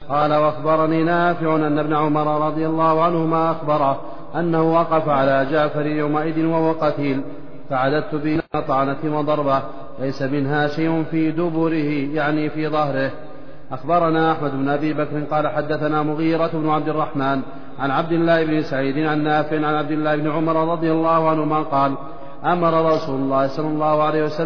قال وأخبرني نافع أن ابن عمر رضي الله عنهما أخبره أنه وقف على جعفر يومئذ وهو قتيل فعددت به طعنة وضربة ليس منها شيء في دبره يعني في ظهره. أخبرنا أحمد بن أبي بكر قال حدثنا مغيرة بن عبد الرحمن عن عبد الله بن سعيد عن نافع عن عبد الله بن عمر رضي الله عنهما قال أمر رسول الله صلى الله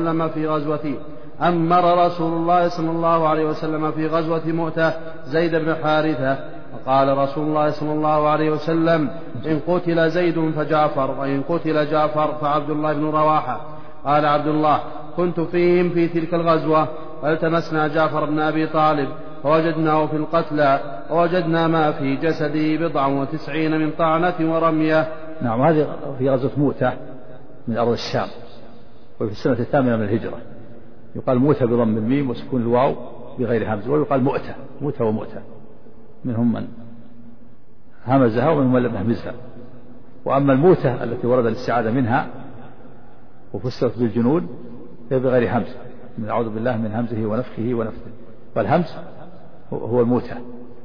عليه وسلم في غزوة مؤتة زيد بن حارثة وقال رسول الله صلى الله عليه وسلم إن قتل زيد فجعفر وإن قتل جعفر فعبد الله بن رواحة. قال عبد الله كنت فيهم في تلك الغزوة فالتمسنا جعفر بن أبي طالب فوجدناه في القتلى ووجدنا ما في جسده 99 من طعنة ورمية. نعم. هذه في غزوة مؤتة من أرض الشام وفي السنة 8 من الهجرة. يقال موتة بضم الميم وسكون الواو بغير همزة ويقال مؤتة موتة ومؤتة منهم من همزها ومنهم من لم يهمزها. وأما الموتة التي ورد الاستعاذة منها وفسرت بالجنود هي بغير همزة من أعوذ بالله من همزه ونفخه ونفثه والهمز هو الموتة.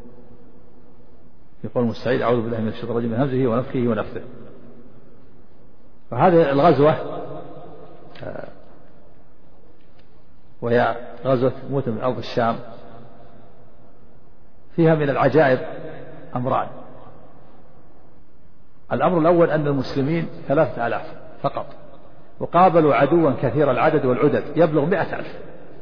يقول المستعيذ أعوذ بالله من الشيطان الرجيم من همزه ونفخه ونفثه. وهذه الغزوة وهي غزوة موتة من أرض الشام فيها من العجائب أمران. الأمر الأول أن المسلمين 3000 فقط وقابلوا عدوا كثير العدد والعدد يبلغ 100,000.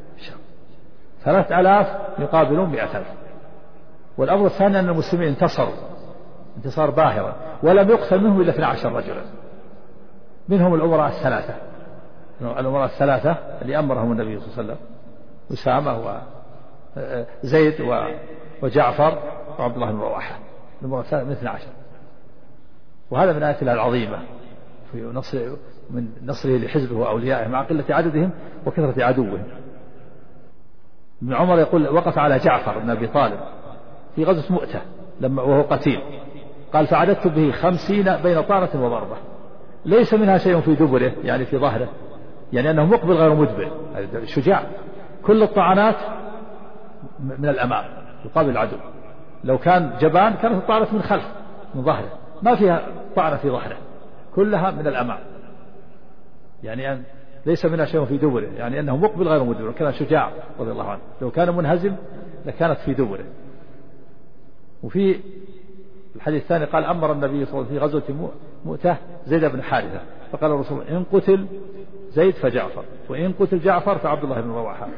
3000 يقابلون 100,000. والأمر الثاني أن المسلمين انتصروا انتصار باهرا ولم يقتل منهم إلا 12 رجلا منهم الأمراء الثلاثة اللي أمرهم النبي صلى الله عليه وسلم أسامة وزيد وجعفر وعبد الله بن رواحة الأمراء الثلاثة من 12. وهذا من آيات الله العظيمة من نصره لحزبه وأوليائه مع قلة عددهم وكثرة عدوهم. ابن عمر يقول وقف على جعفر بن أبي طالب في غزوة مؤتة وهو قتيل قال فعددت به 50 بين طعنة وضربة ليس منها شيء في دبره يعني في ظهره يعني أنه مقبل غير مدبر. شجاع. كل الطعنات من الأمام يقابل العدو. لو كان جبان كانت الطعنة من خلف من ظهره ما فيها طعنة في ظهره كلها من الأمام يعني أن ليس منها شيء في دبره يعني أنه مقبل غير مدبر. كان شجاع رضي الله عنه. لو كان منهزم لكانت في دبره. وفي الحديث الثاني قال أمر النبي صلى الله عليه وسلم في غزوة مؤتة زيد بن حارثة فقال الرسول إن قتل زيد فجعفر وإن قتل جعفر فعبد الله بن رواحة.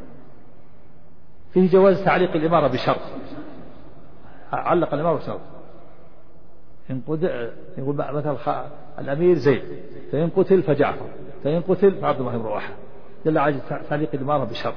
فيه جواز تعليق الإمارة بشرط. علق الإمارة بشرط إن قتل يقول مثلا الأمير زيد فإن قتل فجعفر فإن قتل فعبد الله بن رواحة دل على تعليق الإمارة بشرط.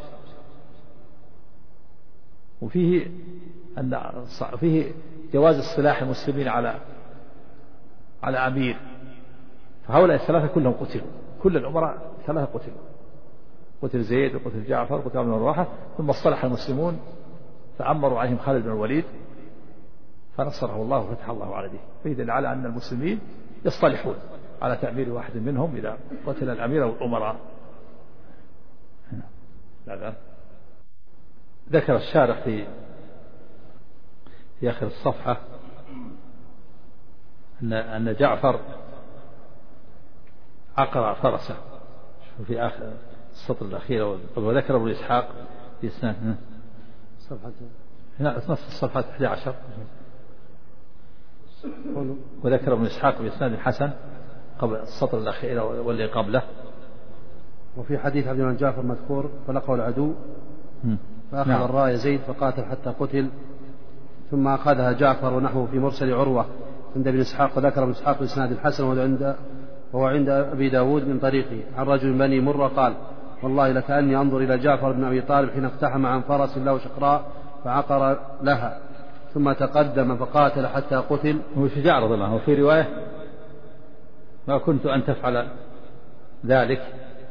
وفيه فيه جواز اصطلاح المسلمين على أمير. فهؤلاء الثلاثة كلهم قتلوا كل الأمراء 3 قتلوا قتل زيد وقتل جعفر وقتل ابن رواحة ثم اصطلح المسلمون فأمروا عليهم خالد بن الوليد فنصره الله وفتح الله على يده. فيدل على أن المسلمين يصطلحون على تأمير واحد منهم إذا قتل الأمير والأمراء. ذكر الشارح في آخر الصفحة أن جعفر عقر فرسه في آخر السطر الأخير. وذكر ابن إسحاق في إسناد صفحة نفس الصفحة 11 وذكر ابن إسحاق بإسناد حسن قبل السطر الأخير واللي قبله. وفي حديث عبد الله بن جعفر مذكور فلقوا العدو فأخذ الراية زيد فقاتل حتى قتل ثم أخذها جعفر ونحوه في مرسل عروة عند ابن إسحاق. وذكر ابن إسحاق بإسناد الحسن وهو عند أبي داود من طريقه عن رجل من بني مرة قال والله لكأني أنظر إلى جعفر بن أبي طالب حين اقتحم عن فرس له شقراء فعقر لها ثم تقدم فقاتل حتى قتل. هو شجاع رضي الله عنه. وفي رواية ما كنت أن تفعل ذلك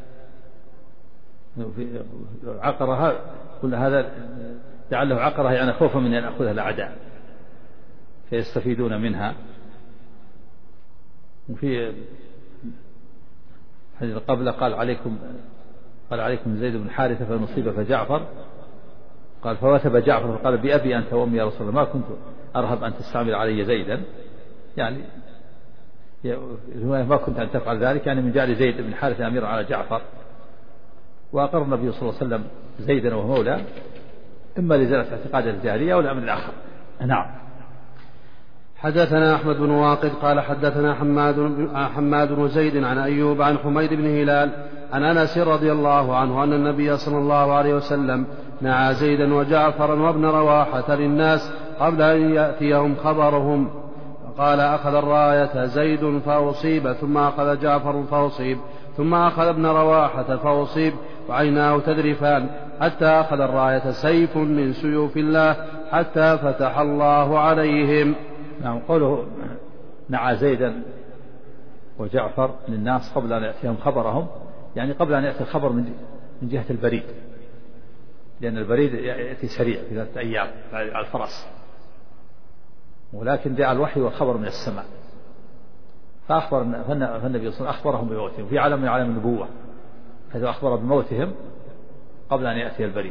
عقرها كل هذا لعله عقرها يعني خوفا من أن أخذها الأعداء فيستفيدون منها. وفي حديث قبل قال عليكم زيد بن حارثة فنصيب فجعفر قال فوثب جعفر فقال بأبي أنت وأمي يا رسول الله ما كنت أرهب أن تستعمل علي زيدا، يعني ما كنت أن تفعل ذلك، يعني من جعل زيد بن حارثة أميرا على جعفر. وأقر النبي صلى الله عليه وسلم زيدا وهو مولى، إما لزالة اعتقاد الجاهلية أو الأمر الآخر. نعم. حدثنا أحمد بن واقد قال حدثنا حماد بن زيد عن أيوب عن حميد بن هلال عن أنس رضي الله عنه أن النبي صلى الله عليه وسلم نعى زيدا وجعفرا وابن رواحة للناس قبل أن يأتيهم خبرهم، قال أخذ الراية زيد فأصيب، ثم أخذ جعفر فأصيب، ثم أخذ ابن رواحة فأصيب، وعيناه تذرفان، حتى أخذ الراية سيف من سيوف الله حتى فتح الله عليهم. نعم. قوله نعى زيدا وجعفر للناس قبل أن يأتيهم خبرهم، يعني قبل أن يأتي الخبر من جهة البريد، لأن البريد يأتي سريع في 3 أيام على الفرس، ولكن جاء الوحي والخبر من السماء، فالنبي صلى الله عليه وسلم أخبرهم بموتهم في عالم من عالم النبوة، حيث أخبر بموتهم قبل أن يأتي البريد.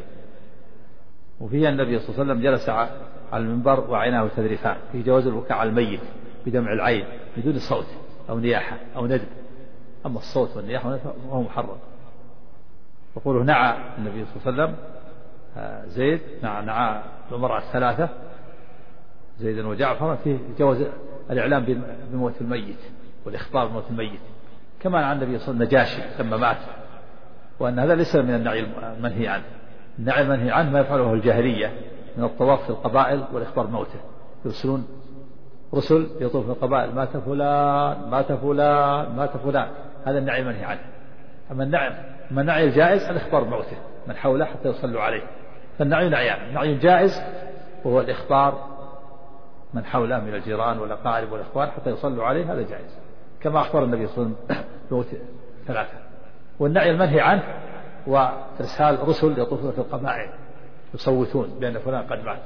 وفيه النبي صلى الله عليه وسلم جلس على المنبر وعيناه تذرفان، في جواز البكاء على الميت بدمع العين بدون صوت أو نياحة أو ندب، أما الصوت والنياحة فهو محرم. يقوله نعى النبي صلى الله عليه وسلم زيد، نعى الأمراء الثلاثة زيدا وجعفر، في جواز الإعلام بموت الميت والإخبار بموت الميت، كما عن النبي صلى الله عليه وسلم النجاشي لما مات، وأن هذا ليس من النعي المنهي عنه. النعي المنهي عنه ما يفعله الجاهلية من الطواف في القبائل والإخبار بموته، يرسلون رسل يطوف في القبائل مات فلان مات فلان مات فلان، هذا النعي المنهي عنه. أما النعي الجائز الإخبار بموته من حوله حتى يصلوا عليه، فالنعي نعيان، نعي جائز وهو الإخبار من حوله من الجيران والأقارب والإخوان حتى يصلوا عليه، هذا جائز كما أخبر النبي صلى الله عليه وسلم بموت 3. والنعي المنهي عنه وإرسال رسل يطوفون في القبائل يصوتون بأن فلان قد مات.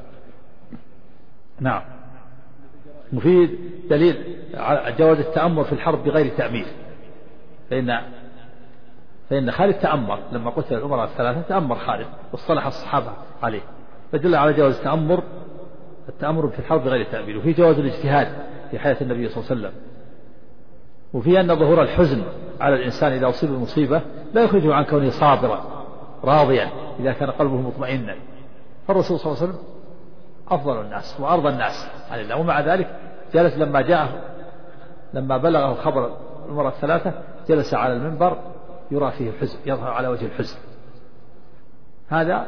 نعم. مفيد دليل على جواز التأمر في الحرب بغير تأمير، فإن خالد تأمر لما قتل الأمراء الثلاثة، تأمر خالد واصطلح الصحابة عليه، فدل على جواز التأمر في الحرب بغير تأمير. وفي جواز الاجتهاد في حياة النبي صلى الله عليه وسلم. وفي أن ظهور الحزن على الإنسان إذا أصيب بمصيبة لا يخرجه عن كونه صابرا راضيا إذا كان قلبه مطمئنا، فالرسول صلى الله عليه وسلم أفضل الناس وأرضى الناس عن الله، ومع ذلك جلس لما بلغه خبر الأمراء الثلاثة جلس على المنبر يرى فيه الحزن، يظهر على وجه الحزن. هذا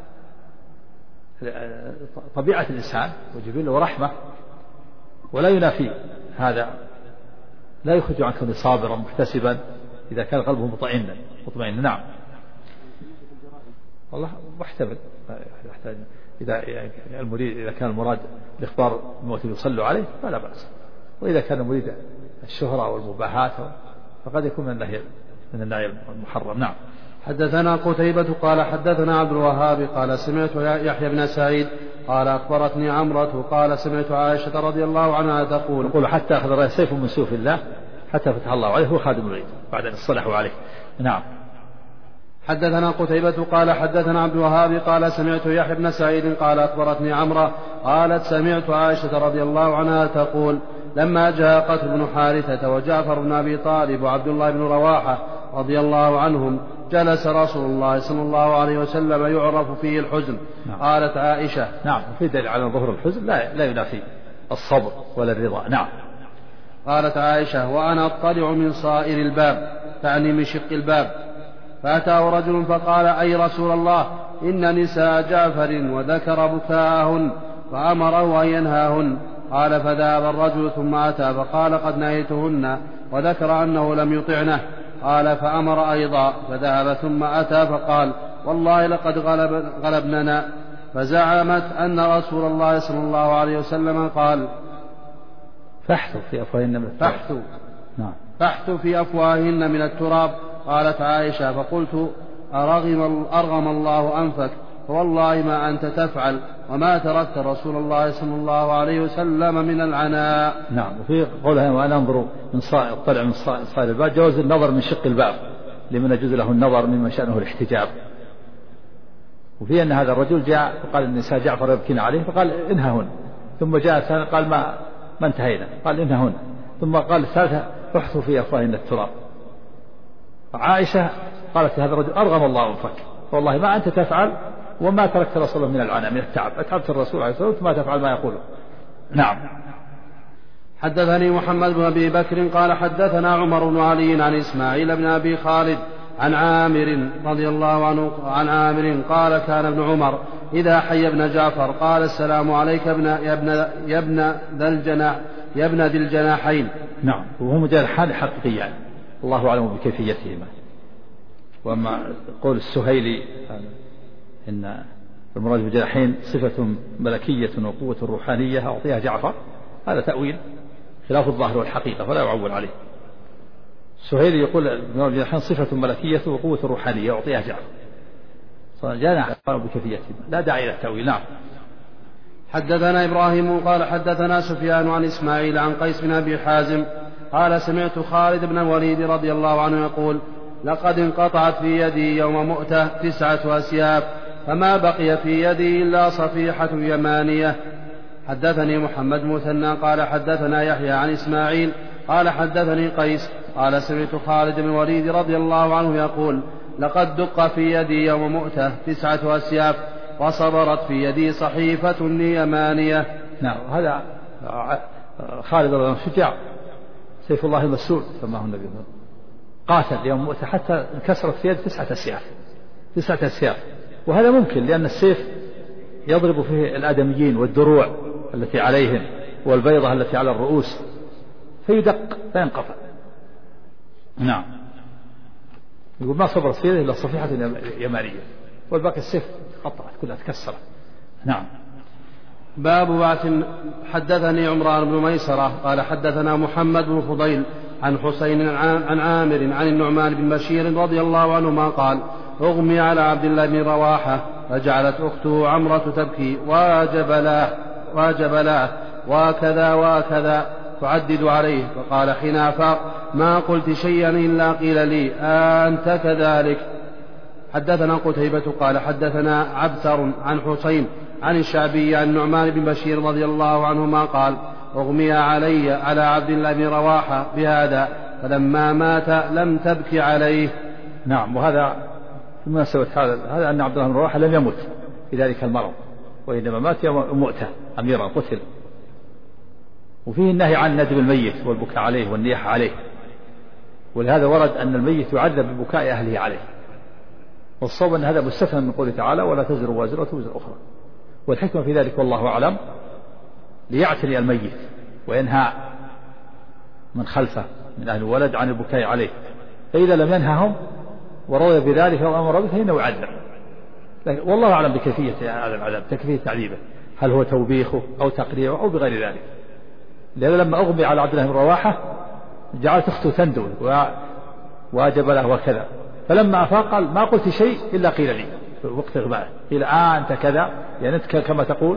طبيعة الإنسان وجبله ورحمة، ولا ينافي هذا، لا يخرج عن كونه صابرا محتسبا إذا كان قلبه مطمئنا. نعم. والله محتمل يحتاج إذا كان المراد الإخبار الموت يصلوا عليه فلا بأس، وإذا كان مريد الشهرة والمباحات فقد يكون من النعي المحرم. نعم. حدثنا قتيبة قال حدثنا عبد الوهاب قال سمعت يحيى بن سعيد قال أخبرتني عمرة قال سمعت عائشة رضي الله عنها تقول حتى أخذ الراية سيف من سيوف الله حتى فتح الله عليه، هو خادم البيت بعد أن اصطلحوا عليه. نعم. حدثنا قتيبة قال حدثنا عبد الوهاب قال سمعت يحيى بن سعيد قال أخبرتني عمرة قالت سمعت عائشة رضي الله عنها تقول لما جاء قتل بن حارثة وجعفر بن أبي طالب وعبد الله بن رواحة رضي الله عنهم جلس رسول الله صلى الله عليه وسلم يعرف فيه الحزن. نعم. قالت عائشة. نعم. في دليل على ظهور الحزن لا ينافي الصبر ولا الرضا. نعم. قالت عائشة وأنا أطلع من صائر الباب، تعني من شق الباب، فأتاه رجل فقال أي رسول الله إن نساء جعفر وذكر بكاءهن فأمره أن ينهاهن. قال فذهب الرجل ثم أتى فقال قد نهيتهن، وذكر أنه لم يطعنه. قال فأمر أيضا فذهب ثم أتى فقال والله لقد غلبننا، فزعمت أن رسول الله صلى الله عليه وسلم قال فاحثوا في أفواههن من التراب. نعم. فاحثوا في أفواههن من التراب. قالت عائشة فقلت أرغم الله أنفك، فوالله ما أنت تفعل وما تركت رسول الله صلى الله عليه وسلم من العناء. نعم. وفي قولها وأنا أنظر من طلع من صائر الباب جواز النظر من شق الباب لمن يجوز له النظر مما شأنه الاحتجاب، وفي أن هذا الرجل جاء وقال النساء جعفر يبكين عليه فقال إنههن، ثم جاء الثاني قال ما انتهينا قال إنههن، ثم قال الثالثة احثوا في أفواههن التراب. عائشة قالت لهذا الرجل أرغم الله أنفك، والله ما أنت تفعل وما تركت رسوله من العناء من التعب، أتعبت الرسول عليه الصلاة والسلام ما تفعل ما يقوله. نعم. حدثني محمد بن أبي بكر قال حدثنا عمر بن علي عن إسماعيل بن أبي خالد عن عامر رضي الله عنه عن عامر قال كان ابن عمر إذا حي ابن جعفر قال السلام عليك يا ابن ذي الجناحين. نعم، وهم جناحان حقيقيان الله أعلم بكيفيتهما. وأما قول السهيلي إن المراد بالجناحين صفة ملكية وقوة روحانية أعطيها جعفر، هذا تأويل خلاف الظاهر والحقيقة فلا يعول عليه. السهيلي يقول المراد بالجناحين صفة ملكية وقوة روحانية أعطيها جعفر، جناح بكيفيتهما لا داعي إلى التأويل. نعم. حدثنا إبراهيم قال حدثنا سفيان عن إسماعيل عن قيس بن أبي حازم قال سمعت خالد بن الوليد رضي الله عنه يقول لقد انقطعت في يدي يوم مؤتة 9 أسياف فما بقي في يدي إلا صفيحة يمانية. حدثني محمد مثنى قال حدثنا يحيى عن إسماعيل قال حدثني قيس قال سمعت خالد بن الوليد رضي الله عنه يقول لقد دق في يدي يوم مؤتة 9 أسياف وصبرت في يدي صحيفة يمانية. نعم، هذا خالد رضي الله عنه شجاع سيف الله المسلول سماه النبي، قاتل يوم مؤتة حتى انكسرت في يد 9 أسياف 9 أسياف. وهذا ممكن لأن السيف يضرب فيه الآدميين والدروع التي عليهم والبيضة التي على الرؤوس فيدق فينقطع. نعم، يقول ما صبرت في يده إلا صفيحة يمانية والباقي السيف قطعت كلها تكسرت. نعم. باب بعث. حدثني عمران بن ميسرة قال حدثنا محمد بن فضيل عن حسين عن عامر عن النعمان بن بشير رضي الله عنهما قال أغمي على عبد الله بن رواحة فجعلت أخته عمرة تبكي واجب له وكذا تعدد عليه فقال حين أفاق ما قلت شيئا إلا قيل لي أنت كذلك. حدثنا قتيبة قال حدثنا عبثر عن حسين عن الشعبي عن النعمان بن بشير رضي الله عنهما قال أغمي علي على عبد الله بن رواحة بهذا فلما مات لم تبكي عليه. نعم، وهذا في مناسبة هذا أن عبد الله بن رواحة لم يمت في ذلك المرض وإنما مات يوم مؤتة أميرا قتل. وفيه النهي عن ندب الميت والبكاء عليه والنياحة عليه، ولهذا ورد أن الميت يعذب ببكاء أهله عليه، والصواب أن هذا مستثنى من قوله تعالى ولا تزر وازرة وزر أخرى. والحكمة في ذلك والله أعلم ليعتني الميت وينهى من خلفه من أهل الولد عن البكاء عليه، فإذا لم ينههم ورضي بذلك وأمر به فإنه يعذب. والله أعلم بكيفية هذا العذاب، كيفية تعذيبه، هل هو توبيخه أو تقريعه أو بغير ذلك. لأن لما أغمي على عبد الله بن رواحة جعلت أخته تندب واجب له وكذا، فلما أفاق قال ما قلت شيء إلا قيل لي في وقت إغمائه، قيل أنت كذا يعني أنت كما تقول.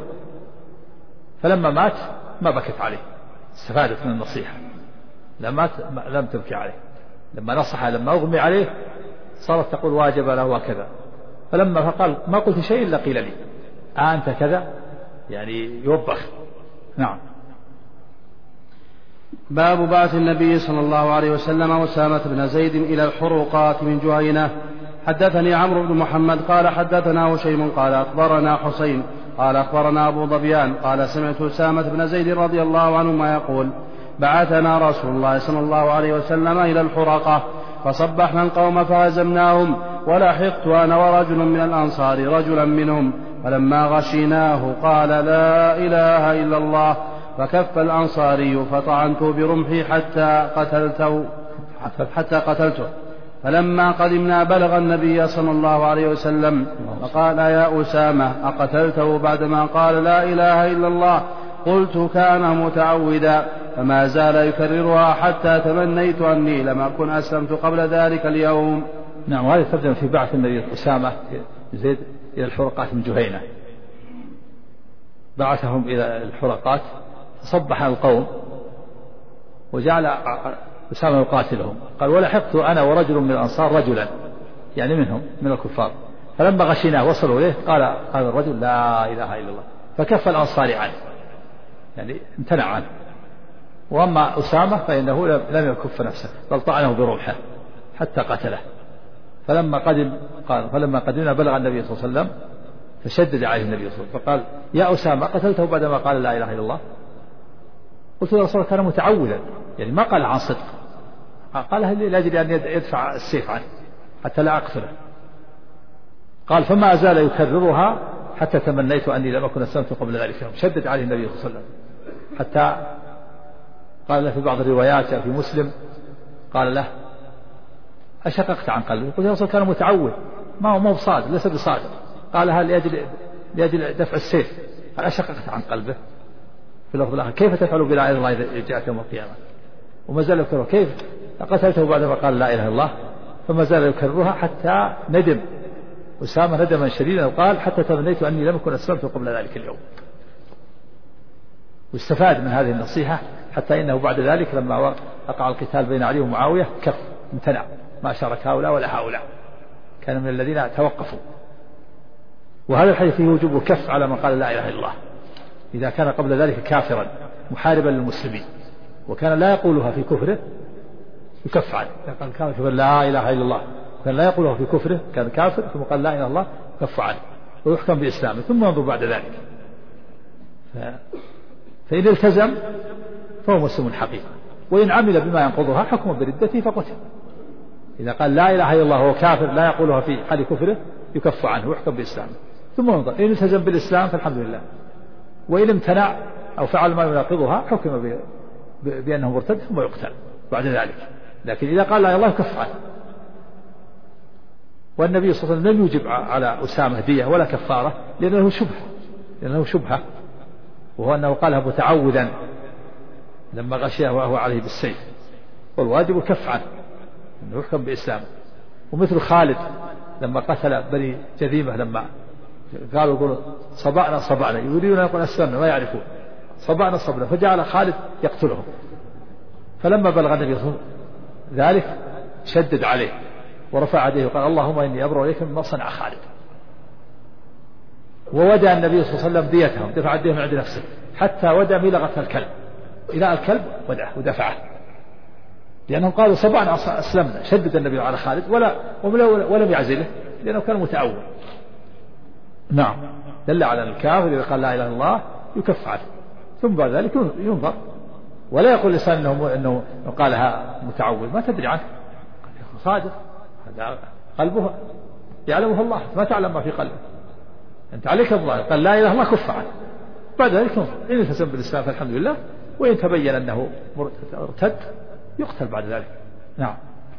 فلما مات ما بكت عليه، استفادت من النصيحة، لما مات لم تبكي عليه، لما نصح لما أغمي عليه صارت تقول واجب له وكذا، فلما فقال ما قلت شيء إلا قيل لي أنت كذا يعني يوبخ. نعم. باب بعث النبي صلى الله عليه وسلم أسامة بن زيد إلى الحروقات من جهينة. حدثني عمرو بن محمد قال حدثنا هشيم قال أخبرنا حسين قال أخبرنا أبو ظبيان قال سمعت أسامة بن زيد رضي الله عنهما يقول بعثنا رسول الله صلى الله عليه وسلم إلى الحرقة فصبحنا القوم فهزمناهم ولحقت أنا ورجل من الأنصار رجلا منهم فلما غشيناه قال لا إله إلا الله فكف الأنصاري فطعنته برمحي حتى قتلته. فلما قدمنا بلغ النبي صلى الله عليه وسلم فقال يا أسامة أقتلته بعدما قال لا إله إلا الله؟ قلت كان متعودا فما زال يكررها حتى تمنيت أني لم أكن أسلمت قبل ذلك اليوم. نعم، وهذا تبدأ في بعث النبي أسامة زيد إلى الحرقات من جهينة، بعثهم إلى الحرقات فصبح القوم وجعل أسامة يقاتلهم، قال ولحقت أنا ورجل من الأنصار رجلا يعني منهم من الكفار فلما غشيناه وصلوا إليه قال الرجل لا إله إلا الله، فكف الأنصاري عنه، يعني امتنع عنه. وأما أسامة فإنه لم يكف نفسه بل طعنه برمحه حتى قتله. فلما قدمنا بلغ النبي صلى الله عليه وسلم فشدد عليه النبي صلى الله عليه وسلم فقال يا أسامة قتلته بعدما قال لا إله إلا الله؟ قلت يا رسول الله كان متعوذا، يعني ما قال عن صدق، قالها لأجل أن يدفع السيف عنه حتى لا أقتله. قال فما أزال يكررها حتى تمنيت أني لم أكن أسلمت قبل ذلك. شدد عليه النبي صلى الله عليه وسلم حتى قال له في بعض الروايات في مسلم قال له أشققت عن قلبه؟ قلت يا رسول كان متعود ما هو بصادق، ليس بصادق. قالها لأجل دفع السيف. قال أشققت عن قلبه. في اللفظ الآخر كيف تفعل بلا إله إلا الله إذا جاءت يوم القيامة؟ وما زال يكررها. كيف قتلته بعدما قال لا إله إلا الله؟ فما زال يكررها حتى ندم أسامة ندما شديدا وقال حتى تمنيت أني لم أكن أسلمت قبل ذلك اليوم. واستفاد من هذه النصيحة حتى إنه بعد ذلك لما وقع القتال بين علي ومعاوية كف امتنع، ما شارك هؤلاء ولا هؤلاء، كان من الذين توقفوا. وهذا الحديث فيه وجوب الكف على من قال لا إله إلا الله إذا كان قبل ذلك كافرا محاربا للمسلمين وكان لا يقولها في كفره يكف عنه. كان كافر لا إله إلا الله كان لا يقولها في كفره، كان كافر ثم قال لا إله إلا الله يكف عنه ويحكم بإسلامه ثم ينظر بعد ذلك. فإن التزم فهو مسلم حقيقة، وإن عمل بما ينقضها حكم بردته فقتل. إذا قال لا إله إلا الله وهو كافر لا يقولها في حال كفره يكف عنه ويحكم بإسلامه ثم ينظر إن التزم بالإسلام فالحمد لله، وإن امتنع أو فعل ما يناقضها حكم بأنه مرتد ثم يقتل بعد ذلك. لكن إذا قال لا إله إلا الله يكف عنه. والنبي صلى الله عليه وسلم لم يجب على أسامة دية ولا كفارة لأنه شبهة وهو أنه قالها متعوذا لما غشيه وهو عليه بالسيف، والواجب الكف عنه أنه يحكم بإسلامه. ومثل خالد لما قتل بني جذيمة لما قالوا صبعنا يريدون أن يقول أسلمنا ما يعرفون صبعنا فجعل خالد يقتلهم. فلما بلغ النبي صلى الله عليه وسلم ذلك شدد عليه ورفع يديه وقال اللهم إني أبرأ إليك مما صنع خالد. وودع النبي صلى الله عليه وسلم ديتهم، دفع ديتهم عند نفسه حتى ودع ملغة الكلب، إلى الكلب ودعه ودفعه، لأنهم قالوا صبعنا أسلمنا. شدد النبي على خالد ولم يعزله لأنه كان متأول. نعم، دل على الكافر إذا قال لا إله إلا الله يكف عنه ثم بعد ذلك ينظر، ولا يقول لسان إنه قالها متعود ما تدري عنه، صادق هذا قلبه يعلمه الله، ما تعلم ما في قلبه، أنت عليك الله قال لا إله إلا الله كف عنه. بعد ذلك ينظر إن التزم بالإسلام فالحمد لله، وإن تبين أنه مرتد يقتل بعد ذلك. نعم.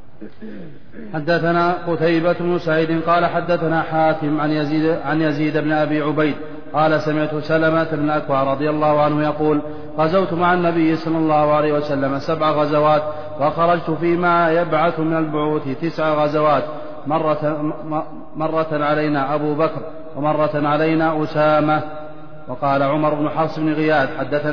حدثنا قتيبة بن سعيد قال حدثنا حاتم عن يزيد بن أبي عبيد قال سمعت سلمة بن أكوع رضي الله عنه يقول غزوت مع النبي صلى الله عليه وسلم 7 غزوات وخرجت فيما يبعث من البعوث 9 غزوات، مرة علينا أبو بكر ومرة علينا أسامة. وقال عمر بن حفص بن غياث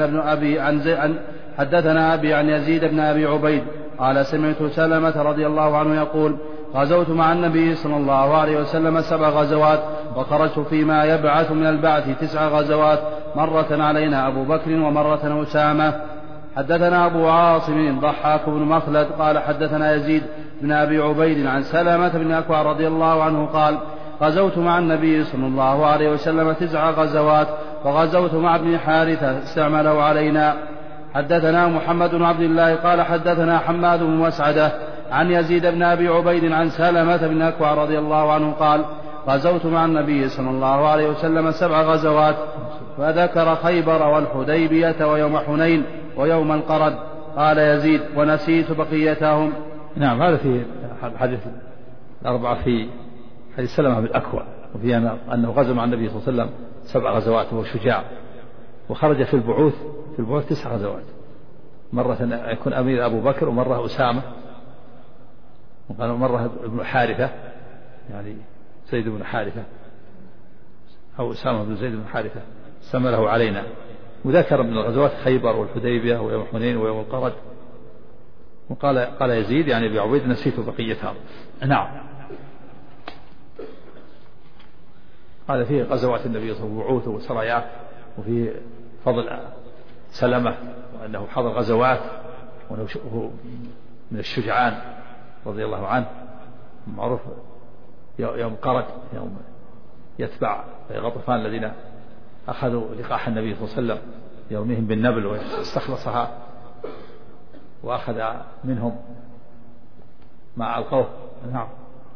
حدثنا أبي عن يزيد بن أبي عبيد قال سمعت سلمة رضي الله عنه يقول غزوت مع النبي صلى الله عليه وسلم 7 غزوات وخرجت فيما يبعث من البعث 9 غزوات، مرة علينا أبو بكر ومرة أسامة. حدثنا أبو عاصم ضحاك بن مخلد قال حدثنا يزيد بن أبي عبيد عن سلمة بن أكوع رضي الله عنه قال غزوت مع النبي صلى الله عليه وسلم 9 غزوات وغزوت مع ابن حارثة استعمله علينا. حدثنا محمد بن عبد الله قال حدثنا حماد بن مسعدة عن يزيد بن أبي عبيد عن سلمة بن أكوع رضي الله عنه قال غزوت مع النبي صلى الله عليه وسلم 7 غزوات، فذكر خيبر والحديبية ويوم حنين ويوم القرد. قال يزيد ونسيت بقيتهم. نعم، هذا في حديث 4 في حديث سلمة بن أكوع، وفي أنه غزا مع النبي صلى الله عليه وسلم 7 غزوات وهو شجاع، وخرج في البعوث 9 غزوات، مرة يكون أمير أبو بكر ومرة أسامة ومرة ابن حارثة يعني زيد بن حارثة أو أسامة بن زيد بن حارثة استعمله علينا. وذكر من الغزوات خيبر والحديبية ويوم حنين ويوم القرد. وقال يزيد يعني أبي عبيد نسيت بقيتها. نعم. هذا فيه غزوات النبي صلى الله عليه وسلم وبعوثه وسراياه، وفيه فضل سلمة وأنه حضر غزوات وأنه من الشجعان رضي الله عنه، معروف يوم قرد، يوم يتبع غطفان الذين أخذوا لقاح النبي صلى الله عليه وسلم يرميهم بالنبل واستخلصها وأخذ منهم ما ألقوه. نعم.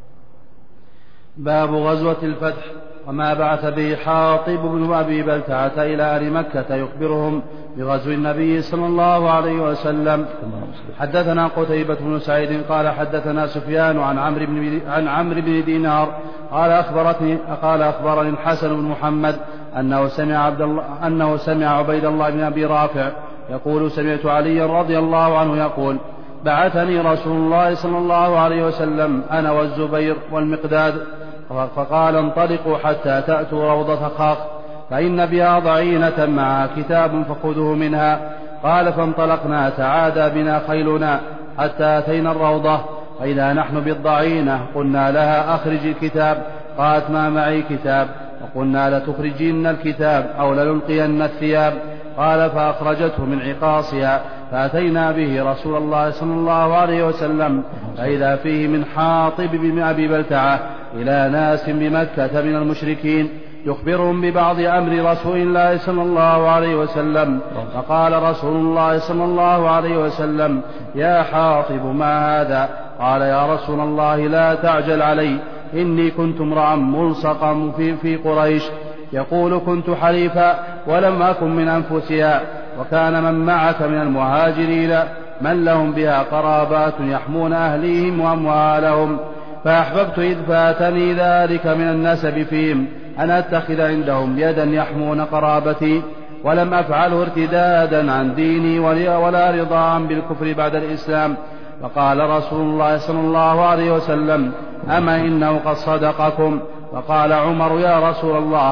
باب غزوة الفتح وما بعث به حاطب بن أبي بلتعة إلى أهل مكة يخبرهم بغزو النبي صلى الله عليه وسلم. حدثنا قتيبة بن سعيد قال حدثنا سفيان عن عمرو بن دينار قال أخبرني الحسن بن محمد أنه سمع عبيد الله بن أبي رافع يقول سمعت علي رضي الله عنه يقول بعثني رسول الله صلى الله عليه وسلم أنا والزبير والمقداد فقال انطلقوا حتى تأتوا روضة خاخ فإن بها ضعينة معها كتاب فخذوه منها. قال فانطلقنا تعادى بنا خيلنا حتى أتينا الروضة فإذا نحن بالضعينة قلنا لها أخرج الكتاب. قالت ما معي كتاب. وقلنا لتخرجين الكتاب أو لنلقين الثياب. قال فأخرجته من عقاصها فأتينا به رسول الله صلى الله عليه وسلم فإذا فيه من حاطب بن أبي بلتعة إلى ناس بمكة من المشركين يخبرهم ببعض أمر رسول الله صلى الله عليه وسلم. فقال رسول الله صلى الله عليه وسلم يا حاطب ما هذا؟ قال يا رسول الله لا تعجل علي إني كنت امرأ ملصقا في قريش يقول كنت حليفا ولم أكن من أنفسها وكان من معك من المهاجرين من لهم بها قرابات يحمون أهليهم وأموالهم فأحببت إذ فاتني ذلك من النسب فيهم أن أتخذ عندهم يدا يحمون قرابتي ولم أفعله ارتدادا عن ديني ولا رضاء بالكفر بعد الإسلام. فقال رسول الله صلى الله عليه وسلم أما إنه قد صدقكم. فقال عمر يا رسول الله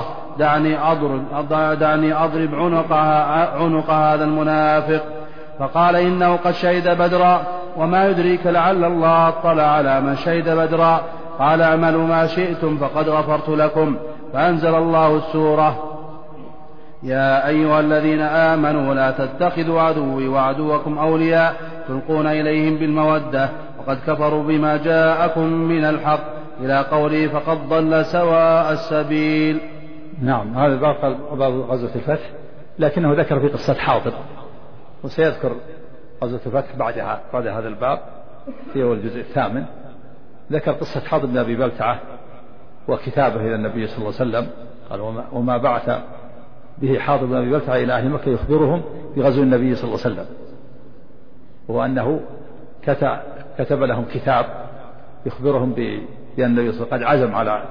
دعني أضرب عنق هذا المنافق. فقال إنه قد شهد بدرا وما يدريك لعل الله اطلع على من شهد بدرا. قال اعملوا ما شئتم فقد غفرت لكم. فأنزل الله السورة يا أيها الذين آمنوا لا تتخذوا عدوي وعدوكم أولياء تلقون إليهم بالمودة وقد كفروا بما جاءكم من الحق إلى قوله فقد ضل سواء السبيل. نعم. هذا باب غزوة الفتح لكنه ذكر في قصة حاطب وسيذكر غزوة الفتح بعد هذا الباب في أول الجزء الثامن. ذكر قصة حاطب بن أبي بلتعة وكتابه إلى النبي صلى الله عليه وسلم. قال وما بعث به حاطب بن أبي بلتعة إلى أهل مكة يخبرهم بغزو النبي صلى الله عليه وسلم وهو أنه كتب لهم كتاب يخبرهم بأن النبي صلى الله عليه وسلم قد عزم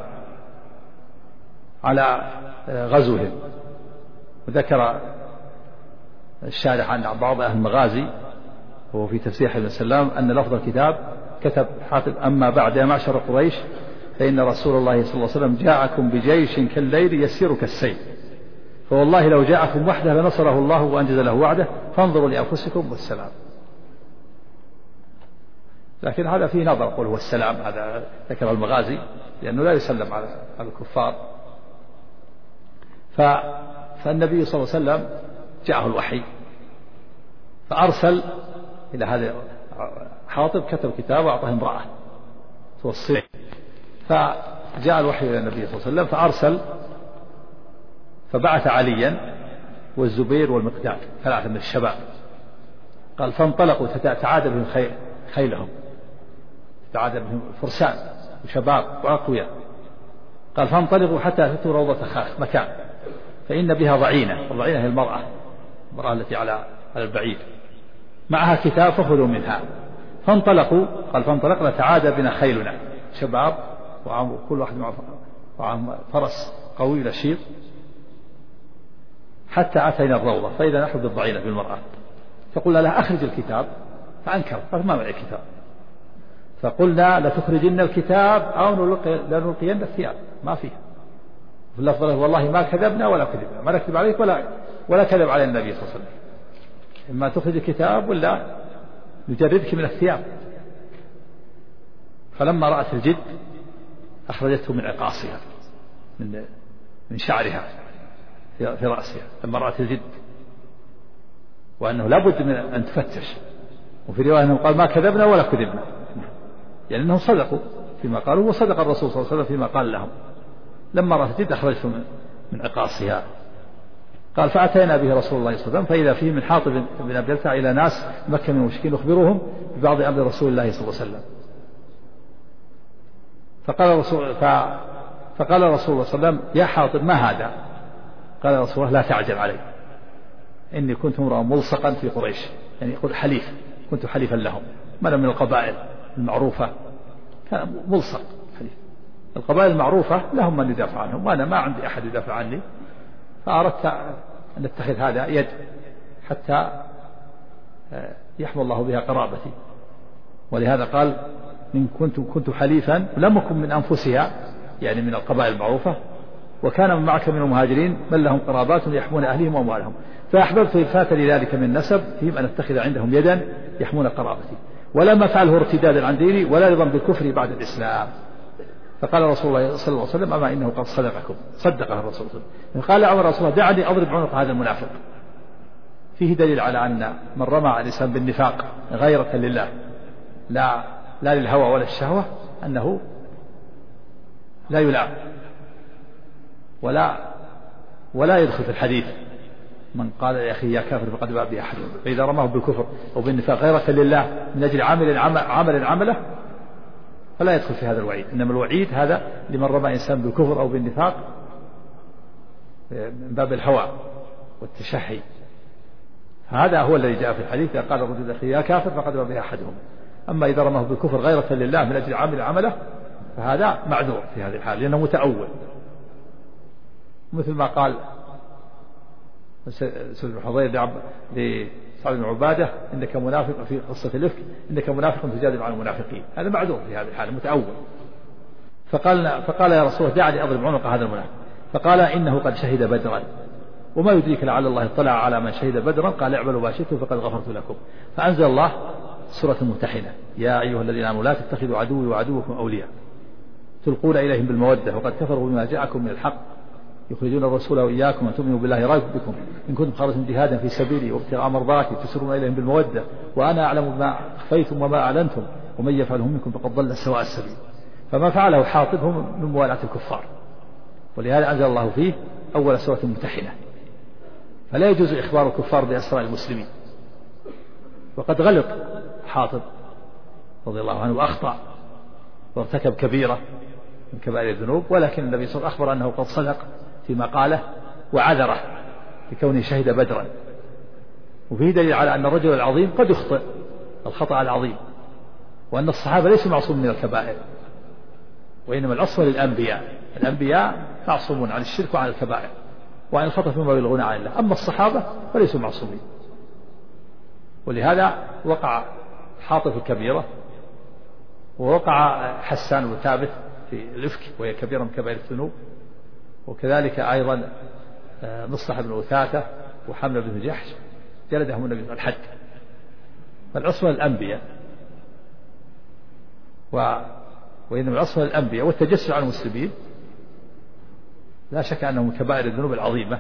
على غزوهم. وذكر الشارح عن بعض أهل المغازي وهو في تفسير ابن سلام أن لفظ الكتاب كتب حاطب أما بعد يا معشر قريش فإن رسول الله صلى الله عليه وسلم جاءكم بجيش كالليل يسير كالسيل فوالله لو جاءكم وحده لنصره الله وأنجز له وعده فانظروا لأنفسكم والسلام. لكن هذا فيه نظر قل هو السلام. هذا ذكر المغازي لأنه لا يسلم على الكفار. فالنبي صلى الله عليه وسلم جاءه الوحي فأرسل إلى هذا حاطب كتب كتاب وأعطاه امرأة توصيه فجاء الوحي إلى النبي صلى الله عليه وسلم فأرسل فبعث عليا والزبير والمقداد 3 من الشباب. قال فانطلقوا تعاد بهم خيلهم تعاد بهم فرسان وشباب وأقوياء. قال فانطلقوا حتى أتوا روضة خاخ مكان فإن بها ضعينة. الضعينة هي المرأة التي على البعير معها كتاب فخذوا منها. فانطلقوا. قال فانطلقنا تعادى بنا خيلنا شباب وكل واحد معه فرس قوي نشيط حتى أتينا الروضة فإذا نحن بالضعينة بالمرأة. فقلنا لها أخرج الكتاب فأنكر قال ما معي كتاب. فقلنا لتخرجن الكتاب أو لنلقين الثياب ما فيها. في اللفظ والله ما كذبنا ولا كذبنا ما نكذب عليك ولا كذب على النبي صلى الله عليه وسلم إما تخرج الكتاب ولا نجردك من الثياب. فلما رأت الجد أخرجته من عقاصها من من شعرها في رأسها لما رأت الجد، وأنه لا بد من أن تفتش. وفي رواية أنه قال ما كذبنا ولا كذبنا، يعني أنهم صدقوا فيما قالوا، وصدق الرسول صلى الله عليه وسلم فيما قال لهم. لما رأت الجد أخرجت من عقاصها. قال فأتينا به رسول الله صلى الله عليه وسلم فإذا فيه من حاطب بن أبي بلتع إلى ناس مكة من المشركين يخبرهم ببعض أمر رسول الله صلى الله عليه وسلم. فقال الرسول صلى الله عليه وسلم يا حاطب ما هذا؟ قال رسول الله لا تعجل علي، إني كنت امرأ ملصقا في قريش، يعني يقول حليف، كنت حليفا لهم، من القبائل المعروفة، كان ملصق حليف. القبائل المعروفة لهم من يدافع عنهم، وأنا ما عندي أحد يدافع عني، فأردت أن أتخذ هذا يد حتى يحمل الله بها قرابتي. ولهذا قال إن كنت حليفا لم أكن من أنفسها، يعني من القبائل المعروفة، وكان من معك من المهاجرين من لهم قرابات يحمون أهلهم وأموالهم، فأحببت إلفات لذلك من نسب فيهم أن أتخذ عندهم يدا يحمون قرابتي، ولم أفعله ارتدادا عن ديني ولا رضا بالكفر بعد الإسلام. فقال رسول الله صلى الله عليه وسلم أما إنه قد صدقكم، صدقه الرسول صلى الله عليه وسلم. قال عمر رسول الله دعني أضرب عنق هذا المنافق. فيه دليل على أن من رمى الإنسان بالنفاق غيرة لله لا للهوى ولا الشهوة أنه لا يلام ولا يدخل في الحديث من قال يا أخي يا كافر فقد باء به أحد. فإذا رماه بالكفر أو بالنفاق غيرة لله من أجل عمل عمله فلا يدخل في هذا الوعيد، إنما الوعيد هذا لمن رمى إنسان بالكفر أو بالنفاق من باب الهوى والتشحي. هذا هو الذي جاء في الحديث قال الرجل أخي يا كافر فقد باء به أحدهم. أما إذا رماه بالكفر غيرة لله من أجل عمله فهذا معذور في هذه الحال لأنه متأول، مثل ما قال سيد بن حضير لسعد بن عبادة إنك منافق في قصة الإفك، إنك منافق تجادل عن المنافقين، هذا معذور في هذه الحال متأول. فقال يا رسول الله دعني أضرب عنق هذا المنافق. فقال إنه قد شهد بدرا وما يدريك لعل الله اطلع على من شهد بدرا، قال اعملوا ما شئتم فقد غفرت لكم. فأنزل الله سورة الممتحنة يا أيها الذين آمنوا لا تتخذوا عدوي وعدوكم أولياء تلقون إليهم بالمودة وقد كفروا بما جاءكم من الحق يخرجون الرسول وإياكم أن تؤمنوا بالله ربكم إن كنتم خرجتم جهادا في سبيلي وابتغاء مرضاتي تسرون إليهم بالمودة وأنا أعلم ما أخفيتم وما أعلنتم ومن يفعله منكم فقد ضل سواء السبيل. فما فعله حاطب هم من موالاة الكفار، ولهذا أنزل الله فيه أول سورة ممتحنة. فلا يجوز إخبار الكفار بأسراء المسلمين. وقد غلط حاطب رضي الله عنه وأخطأ وارتكب كبيرة من كبائر الذنوب، ولكن النبي صلى الله عليه وسلم أخبر أنه قد صدق فيما قاله وعذره بكونه شهد بدرا. وفيه دليل على أن الرجل العظيم قد يخطئ الخطأ العظيم، وأن الصحابة ليسوا معصومين من الكبائر، وإنما العصمة للأنبياء. الأنبياء معصومون عن الشرك وعن الكبائر وعن الخطأ فيما يبلغون عن الله، أما الصحابة فليسوا معصومين. ولهذا وقع حاطب في الكبيرة، ووقع حسان بن ثابت في الإفك وهي كبيرة من كبائر الذنوب، وكذلك أيضا مصطح بن أثاثة وحملة بن جحش جلدهم النبي الحد. فالعصمة للأنبياء وإنما العصمة للأنبياء والتجسس على المسلمين لا شك أنه من كبائر الذنوب العظيمة.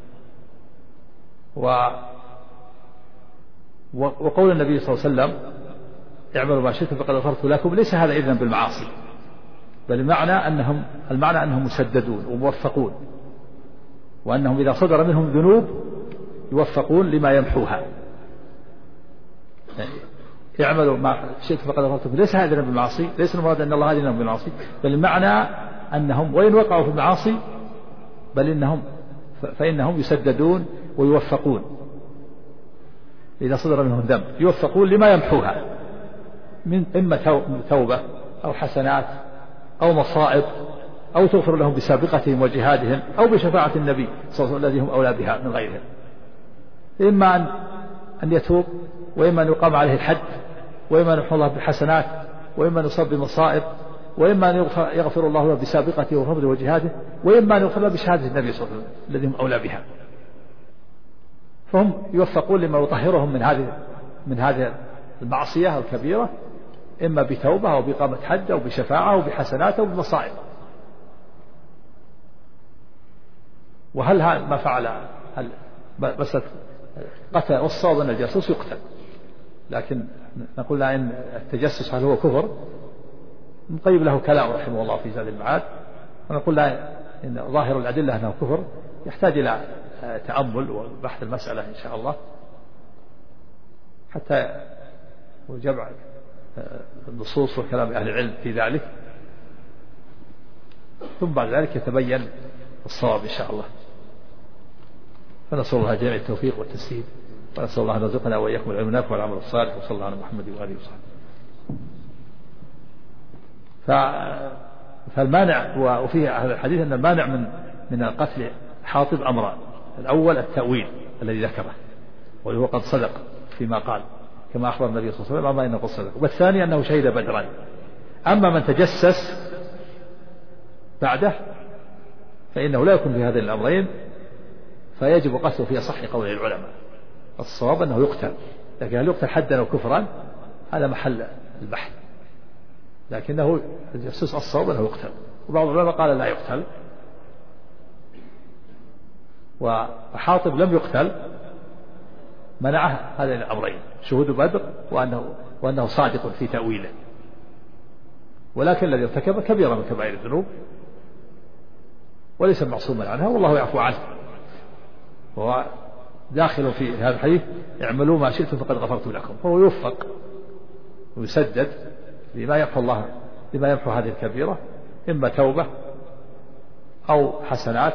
وقول النبي صلى الله عليه وسلم اعملوا ما شئتم فقد غفرت لكم ليس هذا إذنا بالمعاصي، بل المعنى أنهم مسددون وموفقون، وأنهم إذا صدر منهم ذنوب يوفقون لما يمحوها. اعملوا ما شئتم فقد غفرت لكم ليس هذا إذنا بالمعاصي، ليس المراد أن الله هادينا بالمعاصي، بل المعنى أنهم وإن وقعوا في المعاصي فإنهم يسددون ويوفقون إذا صدر منهم ذنب، يوفقون لما يمحوها من إما توبة أو حسنات أو مصائب أو تغفر لهم بسابقتهم وجهادهم أو بشفاعة النبي صلى الله عليه وسلم الذي هم أولى بها من غيرهم. إما أن يتوب، وإما أن يقام عليه الحد، وإما أن يحفظ الله بالحسنات، وإما أن يصاب بمصائب، وإما أن يغفر الله له بسابقته وفضله وجهاده، وإما أن يغفر له بشهادة النبي صلى الله عليه وسلم الذي هم أولى بها. فهم يوفقون لما يطهرهم من هذه المعصية الكبيرة، إما بتوبة أو بإقامة حد أو بشفاعة أو بحسنات أو بمصائب. وهل ما فعل بس قتل، والصواب أن الجاسوس يقتل، لكن نقول لا، إن التجسس هل هو كفر؟ نطيب له كلام رحمه الله في زاد المعاد، ونقول لا، إن ظاهر الأدلة أنه كفر، يحتاج إلى تأمل وبحث المسألة إن شاء الله، حتى وجمع النصوص وكلام أهل العلم في ذلك، ثم بعد ذلك يتبين الصواب إن شاء الله. فنسأل الله جميع التوفيق والتسديد، ونسأل الله أن يرزقنا وإياكم العلم النافع والعمل الصالح، وصلى الله على محمد وآله وصحبه. فالمانع، وفيه أهل الحديث أن المانع من القتل حاطب أمران: الأول التأويل الذي ذكره، وهو قد صدق فيما قال كما أخبر النبي صلى الله عليه وسلم أنه قد صدق، والثاني أنه شهد بدرا. أما من تجسس بعده فإنه لا يكون في هذين الأمرين، فيجب قتله في أصح قول العلماء. الصواب أنه يقتل، لكن هل يقتل حدا أو كفرا هذا محل البحث، لكنه الجسوس الصواب أنه يقتل، وبعض العلماء قال لا يقتل. وحاطب لم يقتل، منعه هذين الأمرين: شهود بدر وأنه صادق في تأويله، ولكن الذي ارتكب كبيرة من كبائر الذنوب وليس معصوما عنها، والله يعفو عنه. وهو داخل في هذا الحديث: اعملوا ما شئتم فقد غفرت لكم. فهو يوفق ويسدد لما يمحو الله، لما يمحو هذه الكبيرة، إما توبة أو حسنات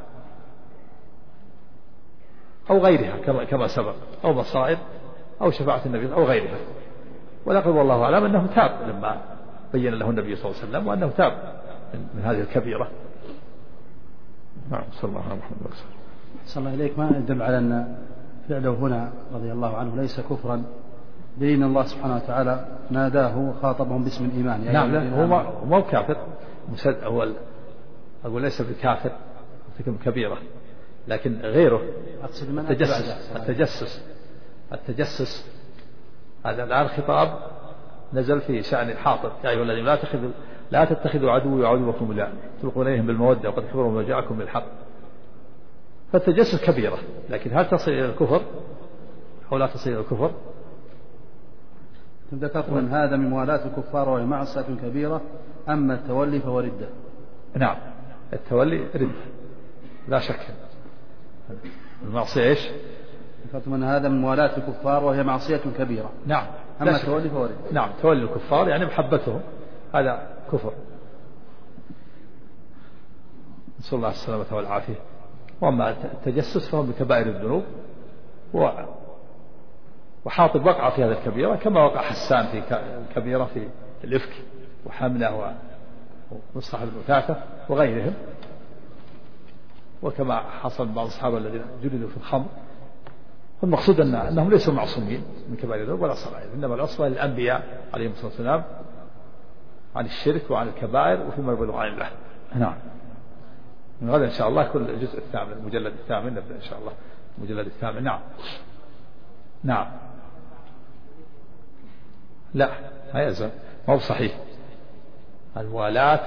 أو غيرها كما سبق، أو مصائب أو شفاعة النبي أو غيرها. ولقد والله أعلم أنه تاب لما بين له النبي صلى الله عليه وسلم وأنه تاب من هذه الكبيرة. نعم. صلى الله عليه وسلم. صلى الله إليك. ما يدل على أن فعله هنا رضي الله عنه ليس كفرا، لأن الله سبحانه وتعالى ناداه وخاطبهم باسم الإيمان. يعني نعم، هو مو كافر، هو أقول ليس بكافر، ارتكب كبيرة، لكن غيره التجسس هذا الآن خطاب نزل في شأن الحاطب: يا أيها الذين لا تتخذوا عدوي وعدوكم لا تلقون إليهم بالمودة وقد كفروا ما جاءكم بالحق. فالتجسس كبيرة، لكن هل تصل إلى الكفر أو لا تصل إلى الكفر؟ ذكرت من هذا من موالاة الكفار وهي معصية كبيرة، أما التولي فهو ردة. نعم، التولي ردة لا شك. المعصية إيش؟ ذكرت من هذا من موالاة الكفار وهي معصية كبيرة. نعم. أما التولي فهو ردة. نعم، تولي الكفار يعني محبتهم، هذا كفر. نسأل الله السلامة والعافية. وأما التجسس فهو من كبائر الذنوب، وحاطب وقع في هذا الكبيرة كما وقع حسان في الكبيرة في الإفك وحمله ومصطح المثاثة وغيرهم، وكما حصل بعض الصحابة الذين جلدوا في الخمر. فالمقصود أنهم ليسوا معصومين من كبائر الذنوب ولا صغائر، إنما العصمة للأنبياء عليهم الصلاة والسلام عن الشرك وعن الكبائر وفيما يبلغ عن الله. نعم. من غدا إن شاء الله كل الجزء الثامن، المجلد الثامن، نبدأ إن شاء الله المجلد الثامن. نعم. نعم. لا، ما يلزم، ما هو صحيح. الموالاة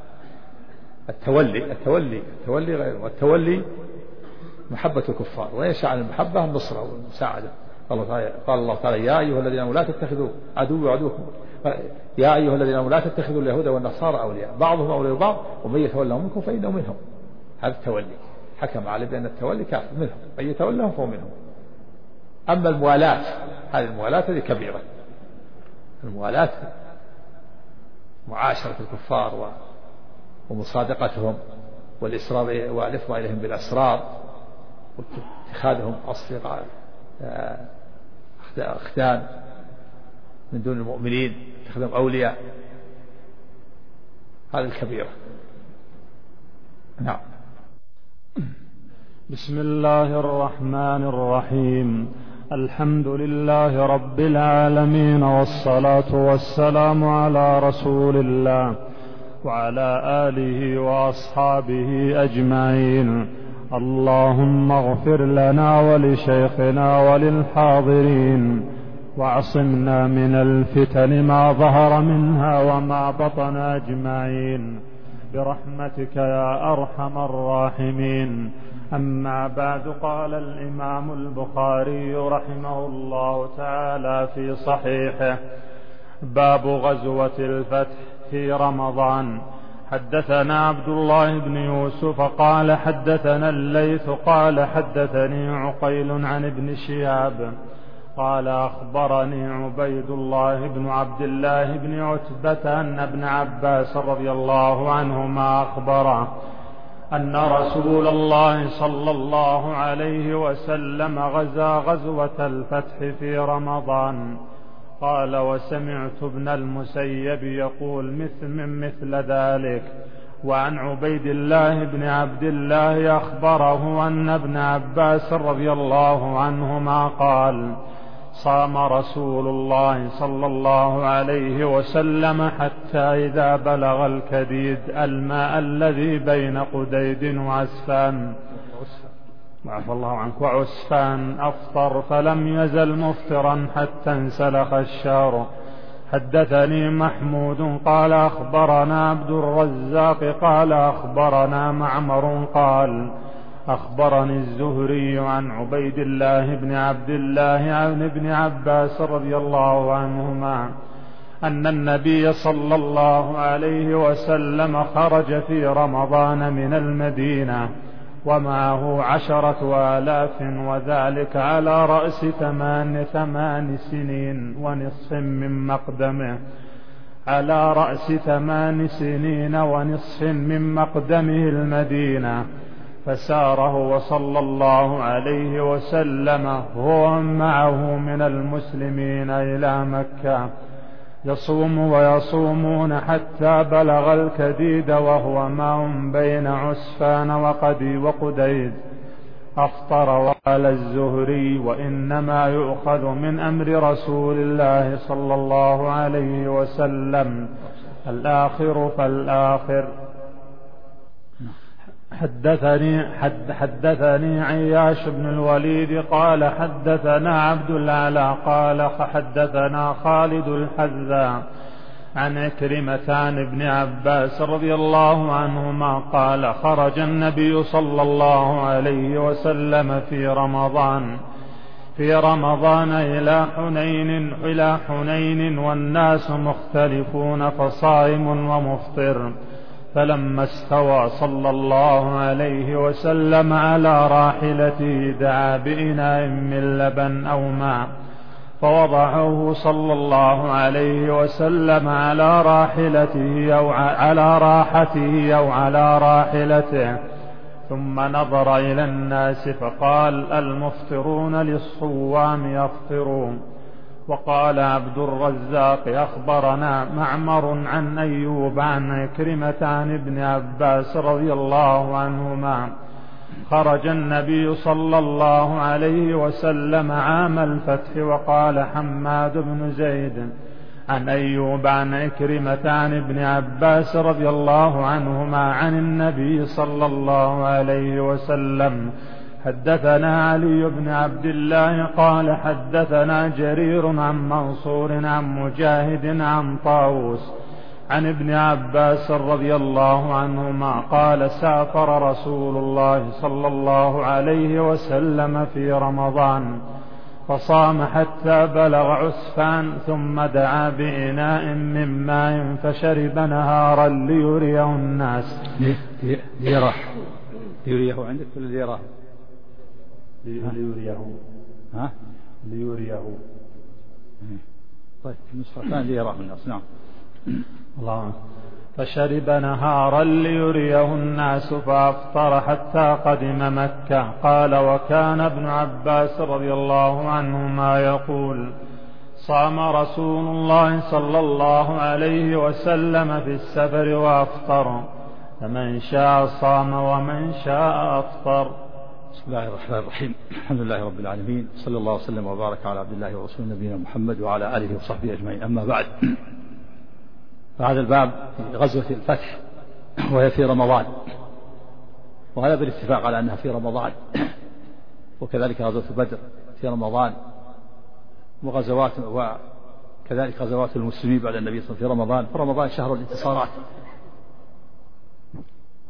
التولي غير، والتولي محبة الكفار، وينشأ عن المحبة النصرة والمساعدة. قال الله تعالى: يا أيها الذين آمنوا لا تتخذوا عدوي وعدوكم، يا أيها الذين آمنوا لا تتخذوا اليهود والنصارى أولياء بعضهم أولياء بعض ومن يتولهم منكم فإنه منهم. هذا التولي حكم عليه بأن التولي كافر منهم، من يتولهم فهو منهم. أما الموالاة، هذه الموالاة هذه كبيرة. الموالاة معاشرة الكفار ومصادقتهم والإفضاء إليهم بالأسرار واتخاذهم أصدقاء أخدان من دون المؤمنين، اتخاذهم أولياء، هذه الكبيرة. نعم. بسم الله الرحمن الرحيم. الحمد لله رب العالمين، والصلاة والسلام على رسول الله وعلى آله وأصحابه أجمعين. اللهم اغفر لنا ولشيخنا وللحاضرين، واعصمنا من الفتن ما ظهر منها وما بطن أجمعين. برحمتك يا أرحم الراحمين. أما بعد، قال الإمام البخاري رحمه الله تعالى في صحيحه: باب غزوة الفتح في رمضان. حدثنا عبد الله بن يوسف قال حدثنا الليث قال حدثني عقيل عن ابن شهاب قال أخبرني عبيد الله بن عبد الله بن عتبة أن ابن عباس رضي الله عنهما أخبره أن رسول الله صلى الله عليه وسلم غزا غزوة الفتح في رمضان. قال: وسمعت ابن المسيب يقول مثل ذلك. وعن عبيد الله بن عبد الله أخبره أن ابن عباس رضي الله عنهما قال: صام رسول الله صلى الله عليه وسلم حتى إذا بلغ الكديد الماء الذي بين قديد وعسفان عفى الله عنك وعسفان أفطر، فلم يزل مفطرا حتى انسلخ الشهر. حدثني محمود قال أخبرنا عبد الرزاق قال أخبرنا معمر قال أخبرني الزهري عن عبيد الله بن عبد الله عن ابن عباس رضي الله عنهما أن النبي صلى الله عليه وسلم خرج في رمضان من المدينة ومعه 10,000، وذلك على رأس 8 سنين ونصف من مقدمه، على رأس 8 سنين ونصف من مقدمه المدينة. فساره وصلى الله عليه وسلم هو معه من المسلمين إلى مكة، يصوم ويصومون حتى بلغ الكديد وهو ماء بين عسفان وقديد. أفطر. وقال الزهري: وإنما يؤخذ من أمر رسول الله صلى الله عليه وسلم الآخر فالآخر. حدثني عياش بن الوليد قال حدثنا عبد الأعلى قال حدثنا خالد الحذاء عن عكرمة عن ابن عباس رضي الله عنهما قال: خرج النبي صلى الله عليه وسلم في رمضان إلى حنين والناس مختلفون فصائم ومفطر. فلما استوى صلى الله عليه وسلم على راحلته دعا بإناء من لبن أو ماء فوضعه صلى الله عليه وسلم على راحلته أو على راحلته، ثم نظر إلى الناس فقال: المفطرون للصوام يفطرون. وقال عبد الرزاق: أخبرنا معمر عن أيوب عن عكرمة عن ابن عباس رضي الله عنهما: خرج النبي صلى الله عليه وسلم عام الفتح. وقال حماد بن زيد عن أيوب عن عكرمة عن ابن عباس رضي الله عنهما عن النبي صلى الله عليه وسلم: حدثنا علي بن عبد الله قال حدثنا جرير عن منصور عن مجاهد عن طاووس عن ابن عباس رضي الله عنهما قال: سافر رسول الله صلى الله عليه وسلم في رمضان فصام حتى بلغ عسفان، ثم دعا بإناء من ماء فشرب نهارا ليريه الناس. ليريه عندك ولا ليراه؟ ليريه. طيب النسختان ليراه الناس. نعم. الله. فشرب نهارا ليريه الناس فأفطر حتى قدم مكة. قال: وكان ابن عباس رضي الله عنهما يقول: صام رسول الله صلى الله عليه وسلم في السفر وأفطر، فمن شاء صام ومن شاء أفطر. بسم الله الرحمن الرحيم. الحمد لله رب العالمين، صلى الله وسلم وبارك على عبد الله ورسوله نبينا محمد وعلى آله وصحبه أجمعين. أما بعد، فهذا الباب في غزوة الفتح وهي في رمضان، وهذا بالاتفاق على أنها في رمضان، وكذلك غزوة بدر في رمضان، وكذلك غزوات المسلمين بعد النبي صلى الله عليه وسلم في رمضان. فرمضان شهر الانتصارات،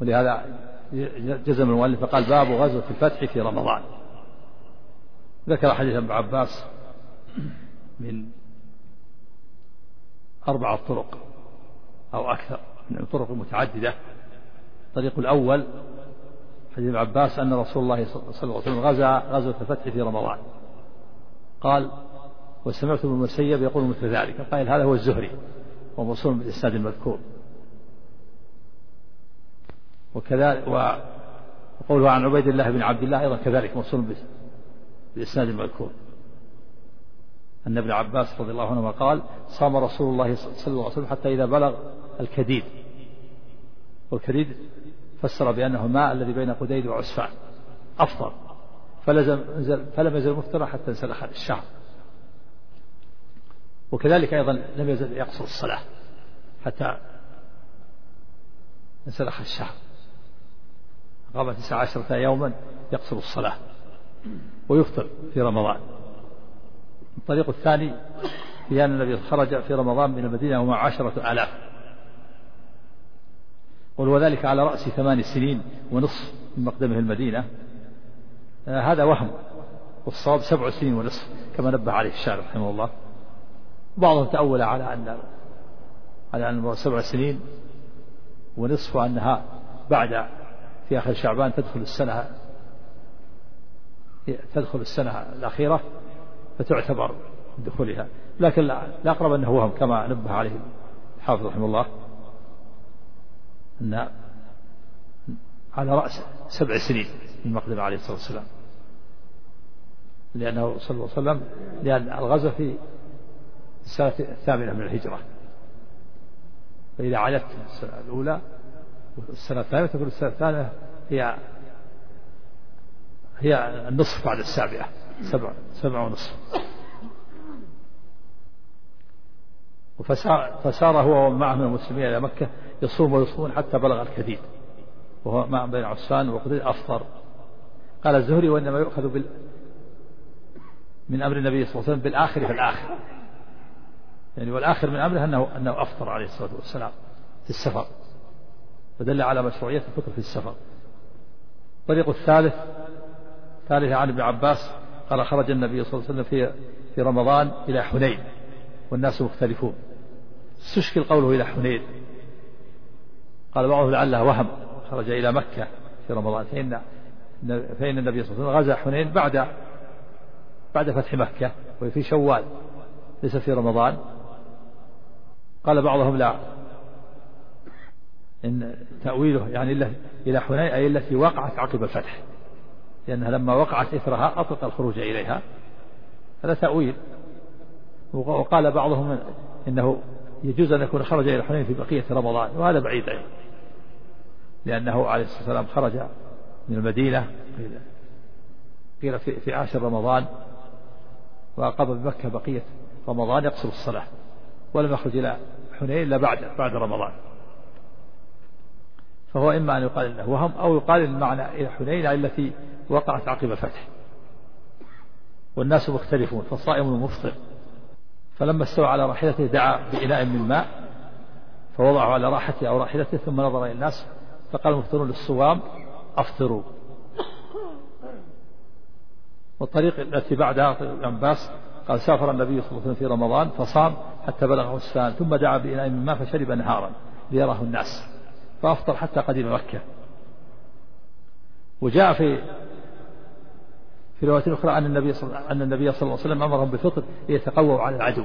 ولهذا جزم المؤلف فقال باب غزوة الفتح في رمضان. ذكر حديث ابن عباس من 4 طرق أو أكثر من الطرق المتعددة. الطريق الأول حديث ابن عباس أن رسول الله صلى الله عليه وسلم غزا غزوة الفتح في رمضان. قال وسمعت ابن المسيب يقول مثل ذلك. قال هذا هو الزهري وموصول بالإسناد المذكور. وكذلك وقوله عن عبيد الله بن عبد الله أيضا كذلك موصول بالإسناد المذكور أن ابن عباس رضي الله عنهما قال صام رسول الله صلى الله عليه وسلم حتى إذا بلغ الكديد. والكديد فسر بأنه الماء الذي بين قديد وعسفان أفطر فلم يزل مفطرا حتى انسلخ الشهر. وكذلك أيضا لم يزل يقصر الصلاة حتى انسلخ الشهر. قام 19 يوما يقصر الصلاة ويفطر في رمضان. الطريق الثاني في أن النبي خرج في رمضان من المدينة ومع 10,000 وذلك على رأس 8 سنين ونصف من مقدمه المدينة. هذا وهم والصواب 7 سنين ونصف كما نبه عليه الشارع رحمه الله. بعضهم تأول على أن 7 سنين ونصف وأنها بعد في آخر شعبان تدخل السنة الأخيرة فتعتبر دخولها. لكن لا أقرب أنه وهم كما نبه عليه الحافظ رحمه الله أن على رأس 7 سنين من مقدم عليه الصلاة والسلام لأنه صلى الله عليه وسلم لأن الغزو في السنة 8 من الهجرة. فإذا عدت السنة الأولى والسنة الثانية تكون السنة الثانية هي النصف بعد 7 ونصف. فسار هو ومعه من المسلمين إلى مكة يصوم ويصومون حتى بلغ الكديد وهو مع بين عسفان وقديد أفطر. قال الزهري وإنما يؤخذ من أمر النبي صلى الله عليه وسلم بالآخر فالآخر يعني والآخر من أمره أنه أفطر عليه الصلاة والسلام في السفر فدل على مشروعية الفطر في السفر. الطريق الثالث عن ابن عباس قال خرج النبي صلى الله عليه وسلم في رمضان إلى حنين والناس مختلفون. استشكل قوله إلى حنين. قال بعضهم لعله وهم خرج إلى مكة في رمضان فإن النبي صلى الله عليه وسلم غزا حنين بعد فتح مكة وفي شوال ليس في رمضان. قال بعضهم لا إن تأويله يعني إلى حنين أي التي وقعت عقب الفتح لأنها لما وقعت إثرها أطلق الخروج إليها. هذا تأويل. وقال بعضهم إنه يجوز أن يكون خرج إلى حنين في بقية رمضان وهذا بعيد أيضا لأنه عليه الصلاة والسلام خرج من المدينة قيل في 10 رمضان وأقام بمكة بقية رمضان يقصر الصلاة ولم يخرج إلى حنين إلا بعد رمضان. فهو إما أن يقال إنه وهم أو يقال المعنى إلى حنين التي وقعت عقب الفتح والناس مختلفون فالصائم المفطر. فلما استوى على راحلته دعا بإناء من ماء فوضعه على راحته أو راحلته ثم نظر إلى الناس فقال المفطرون للصوام أفطروا. والطريق التي بعدها ابن عباس قال سافر النبي صلى الله عليه وسلم في رمضان فصام حتى بلغ عسفان ثم دعا بإناء من ماء فشرب نهارا ليراه الناس فأفطر حتى قدم مكة. وجاء في رواية أخرى أن النبي صلى الله عليه وسلم أمرهم بالفطر ليتقووا على العدو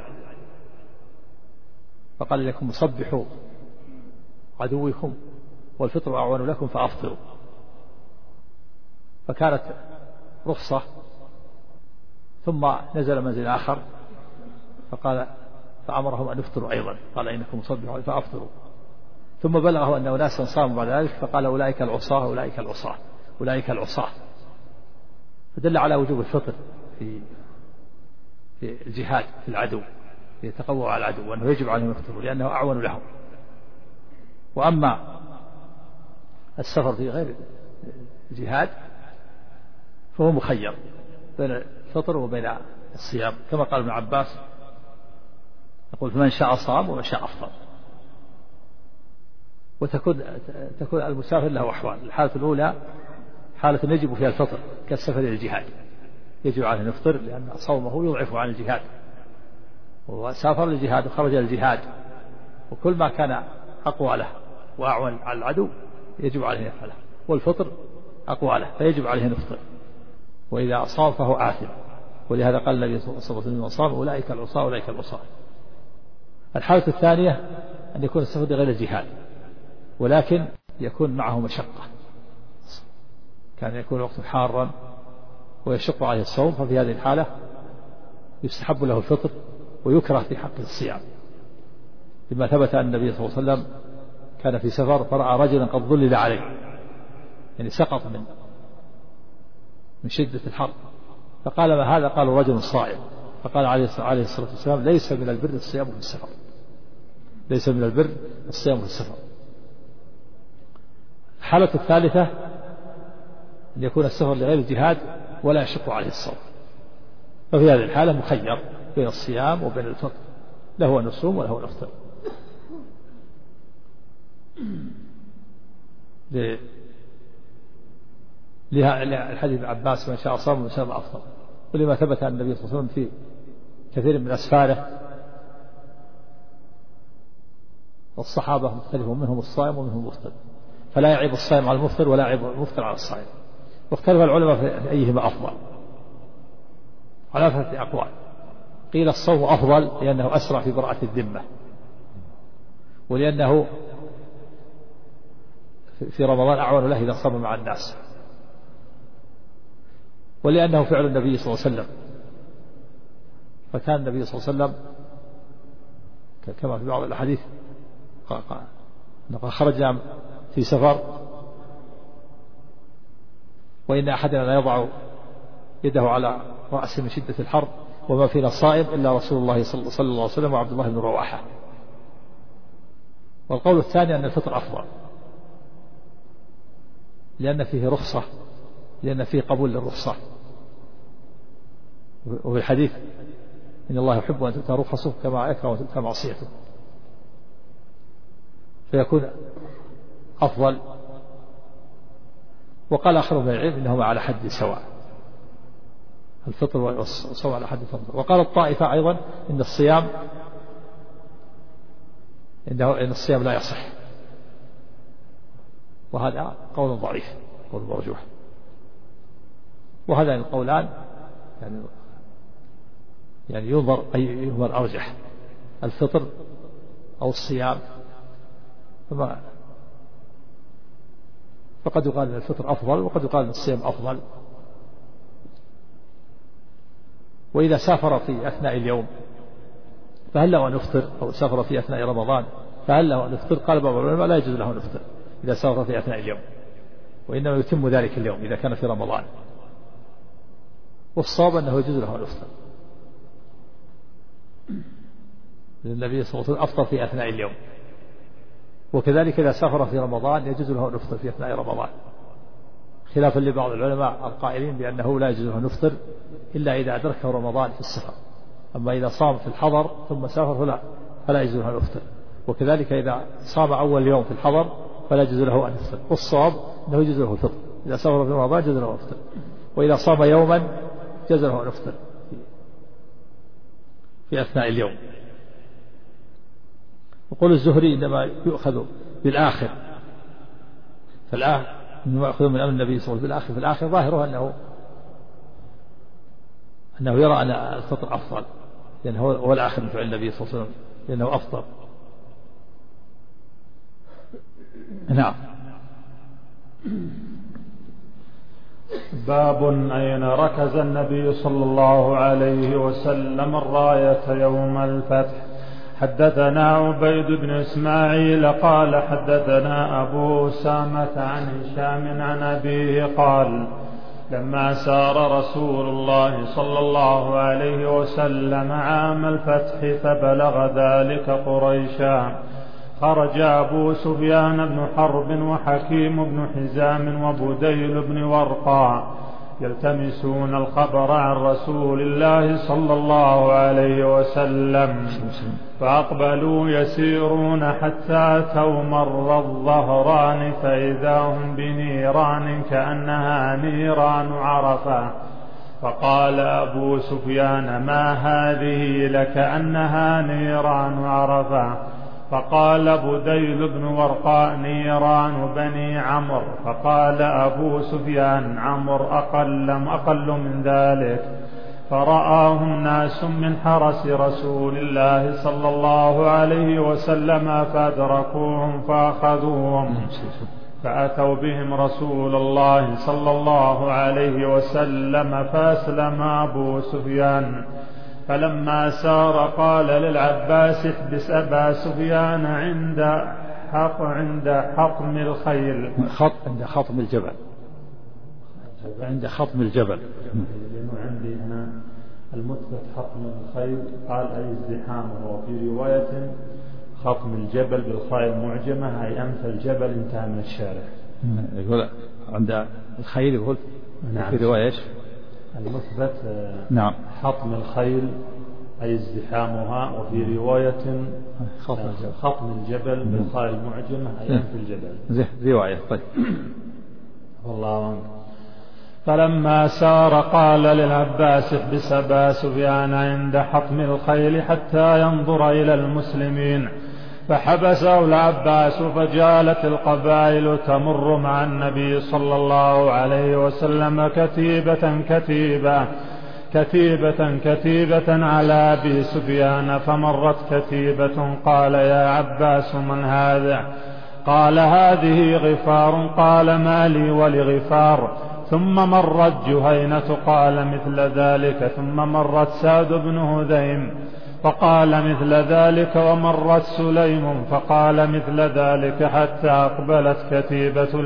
فقال لكم صبحوا عدوكم والفطر أعون لكم فأفطروا. فكانت رخصة ثم نزل منزل آخر فأمرهم أن يفطروا أيضا قال إنكم صبحوا فأفطروا. ثم بلغه أن أناسا صاموا بعد ذلك فقال أولئك العصاة فدل على وجوب الفطر في الجهاد في العدو ليتقووا على العدو وأنه يجب عليهم يفطروا لأنه أعون لهم. وأما السفر في غير الجهاد فهو مخير بين الفطر وبين الصيام كما قال ابن عباس يقول فمن شاء صام ومن شاء أفطر. وتكون المسافر له أحوال. الحالة الأولى حالة يجب فيها الفطر كالسفر إلى الجهاد، يجب عليه أن يفطر لأن صومه يضعفه عن الجهاد، وسافر للجهاد وخرج إلى الجهاد، وكل ما كان أقوى له وأعون على العدو يجب عليه أن يفعله، والفطر أقوى له فيجب عليه أن يفطر، وإذا صام فهو آثم. ولهذا قال النبي صلى الله عليه وسلم من صام أولئك العصاة أولئك العصاة. الحالة الثانية أن يكون السفر لغير الجهاد ولكن يكون معه مشقة، كان يكون الوقت حارا ويشق عليه الصوم، ففي هذه الحالة يستحب له الفطر ويكره في حق الصيام، لما ثبت أن النبي صلى الله عليه وسلم كان في سفر فرأى رجلا قد ظلل عليه، يعني سقط من شدة الحر، فقال ما هذا؟ قالوا رجل صائم، فقال عليه الصلاة والسلام ليس من البر الصيام في السفر، ليس من البر الصيام في السفر. الحالة الثالثة أن يكون السفر لغير الجهاد ولا يشق عليه الصوم، ففي هذه الحالة مخير بين الصيام وبين الفطر، له أن يصوم وله أن يفطر. الحديث ابن عباس من شاء صام ومن شاء أفطر، ولما ثبت عن النبي صلى الله عليه وسلم في كثير من أسفاره والصحابة مختلفون منهم الصائم ومنهم المفطر، فلا يعيب الصائم على المفطر ولا يعيب المفطر على الصائم. واختلف العلماء في أيهما أفضل على 3 أقوال. قيل الصوم أفضل لأنه أسرع في براءة الذمة، ولأنه في رمضان أعون له إذا صام مع الناس، ولأنه فعل النبي صلى الله عليه وسلم، فكان النبي صلى الله عليه وسلم كما في بعض الأحاديث خرجنا في سفر وإن أحدنا لا يضع يده على رأسه من شدة الحر وما فينا صائم إلا رسول الله صلى الله عليه وسلم وعبد الله بن رواحة. والقول الثاني أن الفطر أفضل لأن فيه رخصة، لأن فيه قبول للرخصة، وفي الحديث إن الله يحب أن تؤتى رخصه كما يكره أن تؤتى معصيته، فيكون أفضل. وقال آخر من العلم إنهما على حد سواء، الفطر والصوم على حد سواء. وقال الطائفة أيضا إن الصيام إن الصيام لا يصح، وهذا قول ضعيف، قول مرجوح. وهذا القولان يعني ينظر أيهما الأرجح، الفطر أو الصيام، فقد يقال أن الفطر أفضل وقد يقال أن الصيام أفضل. وإذا سافر في أثناء اليوم فهل له أن يفطر، أو سافر في أثناء رمضان فهل له أن يفطر؟ قال بعض العلماء لا يجوز له أن يفطر إذا سافر في أثناء اليوم، وإنما يتم ذلك اليوم إذا كان في رمضان، والصواب أنه يجوز له أن يفطر، النبي صلى الله عليه وسلم أفطر في أثناء اليوم. وكذلك إذا سافر في رمضان يجوز له أن يفطر في أثناء رمضان، خلافا لبعض العلماء القائلين بأنه لا يجوز له أن يفطر إلا إذا أدركه رمضان في السفر، أما إذا صام في الحضر ثم سافر فلا يجوز له أن يفطر. وكذلك إذا صام أول يوم في الحضر فلا يجوز له أن يفطر، والصواب أنه يجوز له الفطر، إذا سافر في رمضان جوز له أن يفطر، وإذا صام يوما جوز له أن يفطر في أثناء اليوم. وقول الزهري إنما يؤخذ بالآخر، إنما يأخذ من أمر النبي صلى الله عليه وسلم بالآخر ظاهره أنه يرى أن الفطر أفضل، لأنه هو الآخر من فعل النبي صلى الله عليه وسلم لأنه أفضل. نعم. باب أين ركز النبي صلى الله عليه وسلم الراية يوم الفتح. حدثنا عبيد بن إسماعيل قال حدثنا أبو أسامة عن هشام عن أبيه قال لما سار رسول الله صلى الله عليه وسلم عام الفتح فبلغ ذلك قريشا خرج أبو سفيان بن حرب وحكيم بن حزام وبديل بن ورقاء يلتمسون الخبر عن رسول الله صلى الله عليه وسلم، فأقبلوا يسيرون حتى أتوا مر الظهران فإذا هم بنيران كأنها نيران عرفة. فقال أبو سفيان: ما هذه لكأنها نيران عرفة؟ فقال بديل بن ورقاء: نيران بني عمرو. فقال أبو سفيان: عمرو أقل من ذلك. فرآهم ناس من حرس رسول الله صلى الله عليه وسلم فأدركوهم فأخذوهم، فأتوا بهم رسول الله صلى الله عليه وسلم فأسلم أبو سفيان. فلما سار قال للعباس: احبس أبا سفيان عند حطم الخيل. عند خطم الجبل. عند خطم الجبل. عندي هنا المثبت حطم الخيل قال أي ازدحامه، وفي رواية خطم الجبل بالخاء المعجمة أي أنف الجبل انتهى من الشارع. يقول عند الخيل يقول. نعم. في رواية المثبت نعم حطم الخيل أي ازدحامها، وفي رواية خطم الجبل بالخاء المعجمة أي أنف الجبل. رواية. طيب. والله عنه. فلما سار قال للعباس: احبس أبا سفيان عند حطم الخيل حتى ينظر إلى المسلمين. فحبسه العباس، فجالت القبائل تمر مع النبي صلى الله عليه وسلم كتيبة على أبي سفيان. فمرت كتيبة قال: يا عباس من هذا؟ قال: هذه غفار. قال: ما لي ولغفار؟ ثم مرت جهينة قال مثل ذلك. ثم مرت سعد بن هذيم فقال مثل ذلك. ومرت سليم فقال مثل ذلك، حتى أقبلت كتيبة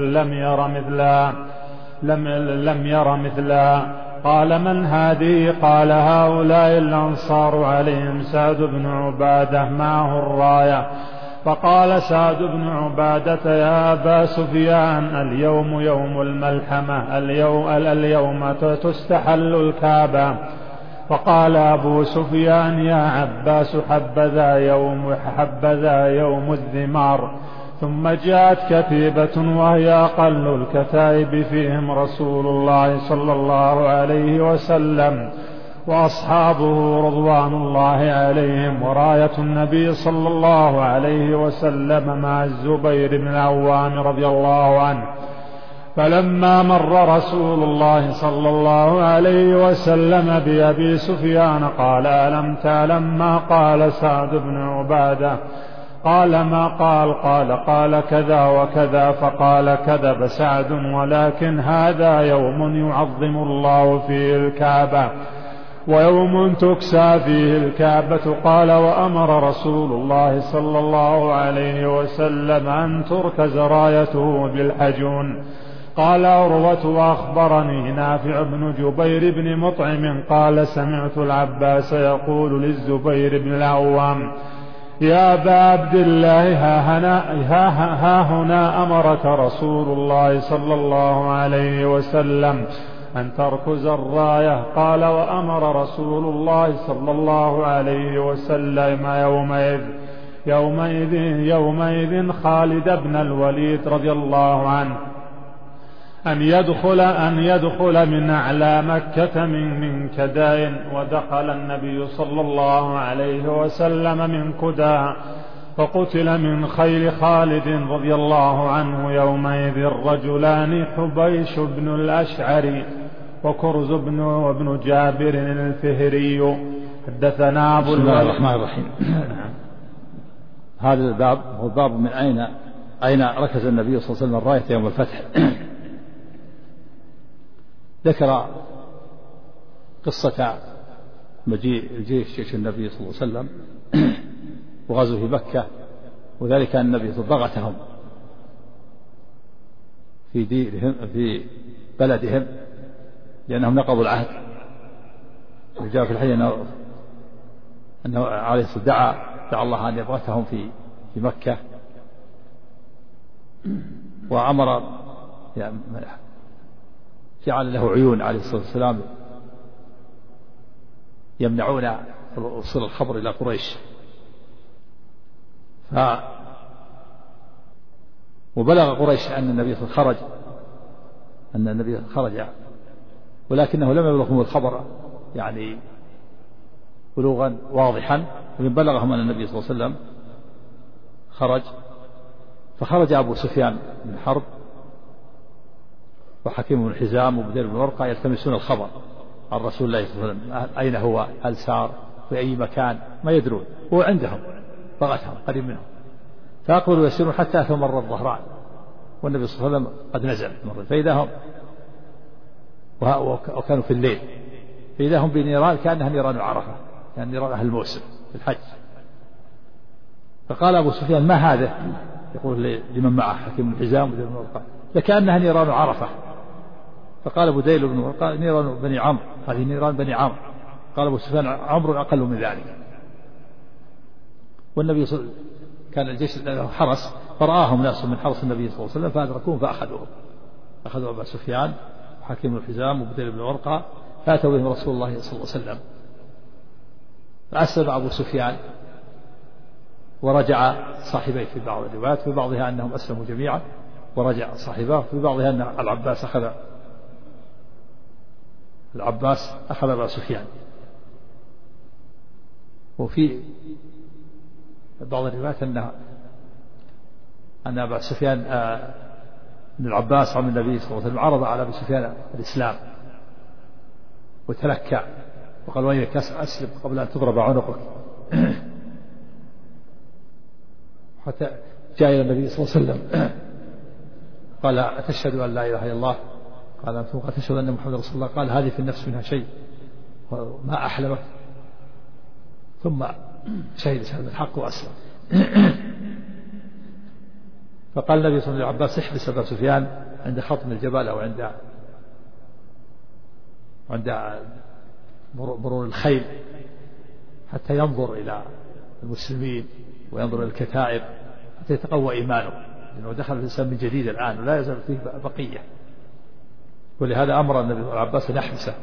لم ير مثلها. قال: من هذه؟ قال: هؤلاء الأنصار عليهم سعد بن عبادة معه الراية. فقال سعد بن عبادة: يا أبا سفيان، اليوم يوم الملحمة، اليوم تستحل الكعبة. فقال أبو سفيان: يا عباس، حبذا يوم الذمار. ثم جاءت كتيبة وهي أقل الكتائب، فيهم رسول الله صلى الله عليه وسلم وأصحابه رضوان الله عليهم، وراية النبي صلى الله عليه وسلم مع الزبير بن العوام رضي الله عنه. فلما مر رسول الله صلى الله عليه وسلم بأبي سفيان قال: ألم تعلم ما قال سعد بن عبادة؟ قال: ما قال؟ قال كذا وكذا. فقال: كذب سعد، ولكن هذا يوم يعظم الله فيه الكعبة، ويوم تكسى فيه الكعبة. قال: وأمر رسول الله صلى الله عليه وسلم أن تركز رايته بالحجون. قال عروة: وأخبرني نافع بن جبير بن مطعم قال: سمعت العباس يقول للزبير بن العوام: يا أبا عبد الله، ها هنا أمرك رسول الله صلى الله عليه وسلم أن تركز الراية. قال: وأمر رسول الله صلى الله عليه وسلم يومئذ خالد بن الوليد رضي الله عنه أن يدخل من أعلى مكة من كداء. ودخل النبي صلى الله عليه وسلم من كداء، فقتل من خيل خالد رضي الله عنه يومئذ رجلان: حبيش بن الأشعري وكرز بن جابر الفهري. حدثنا أبو بسم الله الرحمن الرحيم. هذا الباب هو الباب من أين ركز النبي صلى الله عليه وسلم الراية يوم الفتح. ذكر قصة مجيء جيش النبي صلى الله عليه وسلم وغزوه مكة، وذلك أن النبي ضغطهم في ديرهم في بلدهم لأنهم نقضوا العهد. وجاء في الحديث أنه عليه الصلاة دعا الله أن يبغتهم في مكة، وأمر جعل له عيون عليه الصلاة والسلام يمنعون وصول الخبر إلى قريش. وبلغ قريش أن النبي خرج، ولكنه لم يبلغهم الخبر يعني بلوغا واضحا، ومن بلغهم أن النبي صلى الله عليه وسلم خرج. فخرج أبو سفيان بن حرب وحكيم بن حزام وبدير بن ورقة يلتمسون الخبر عن رسول الله صلى الله عليه وسلم، أين هو، هل سار في أي مكان، ما يدرون، هو عندهم بغتهم قريب منهم. فأقبلوا يسيرون حتى أتوا مر الظهران والنبي صلى الله عليه وسلم قد نزل مرة، فإذا هم وكانوا في الليل، فإذا هم بنيران كأنها نيران عرفة، يعني نيران أهل الموسم في الحج. فقال أبو سفيان ما هذا؟ يقول لمن معه حكيم بن حزام وبدير بن ورقة لكأنها نيران عرفة. فقال بديل بن ورقة نيران بني عمرو، هذه نيران بني عمرو. قال أبو سفيان عمرو أقل من ذلك. والنبي صلى الله عليه وسلم كان الجيش حرس، فرآهم ناس من حرس النبي صلى الله عليه وسلم فأدركوهم فأخذوهم، أخذوا أبا سفيان وحكيم بن حزام وبديل بن ورقة فأتوا بهم رسول الله صلى الله عليه وسلم. فأسلم أبو سفيان ورجع صاحبيه في بعض الروايات، في بعضها أنهم أسلموا جميعا ورجع صاحباه، في بعضها أن العباس أخذ أبا سفيان. وفي بعض الروايات أن أبا سفيان أن العباس عم النبي صلى الله عليه وسلم عرض على أبي سفيان الإسلام وتلكى وقال وينك أسلم قبل أن تضرب عنقك. حتى جاء إلى النبي صلى الله عليه وسلم قال أتشهد أن لا إله إلا الله؟ قال أتشهد أن محمد رسول الله؟ قال هذه في النفس منها شيء ما أحلمك. ثم شهد شهادة الحق وأسلم. فقال النبي صلى الله عليه وسلم لعباس احبس أبا سفيان عند خطم الجبل أو عند مرور الخيل حتى ينظر إلى المسلمين وينظر إلى الكتائب حتى يتقوى إيمانه، لأنه دخل في الإسلام من جديد الآن ولا يزال فيه بقية. ولهذا أمر النبي العباس أن يحبسه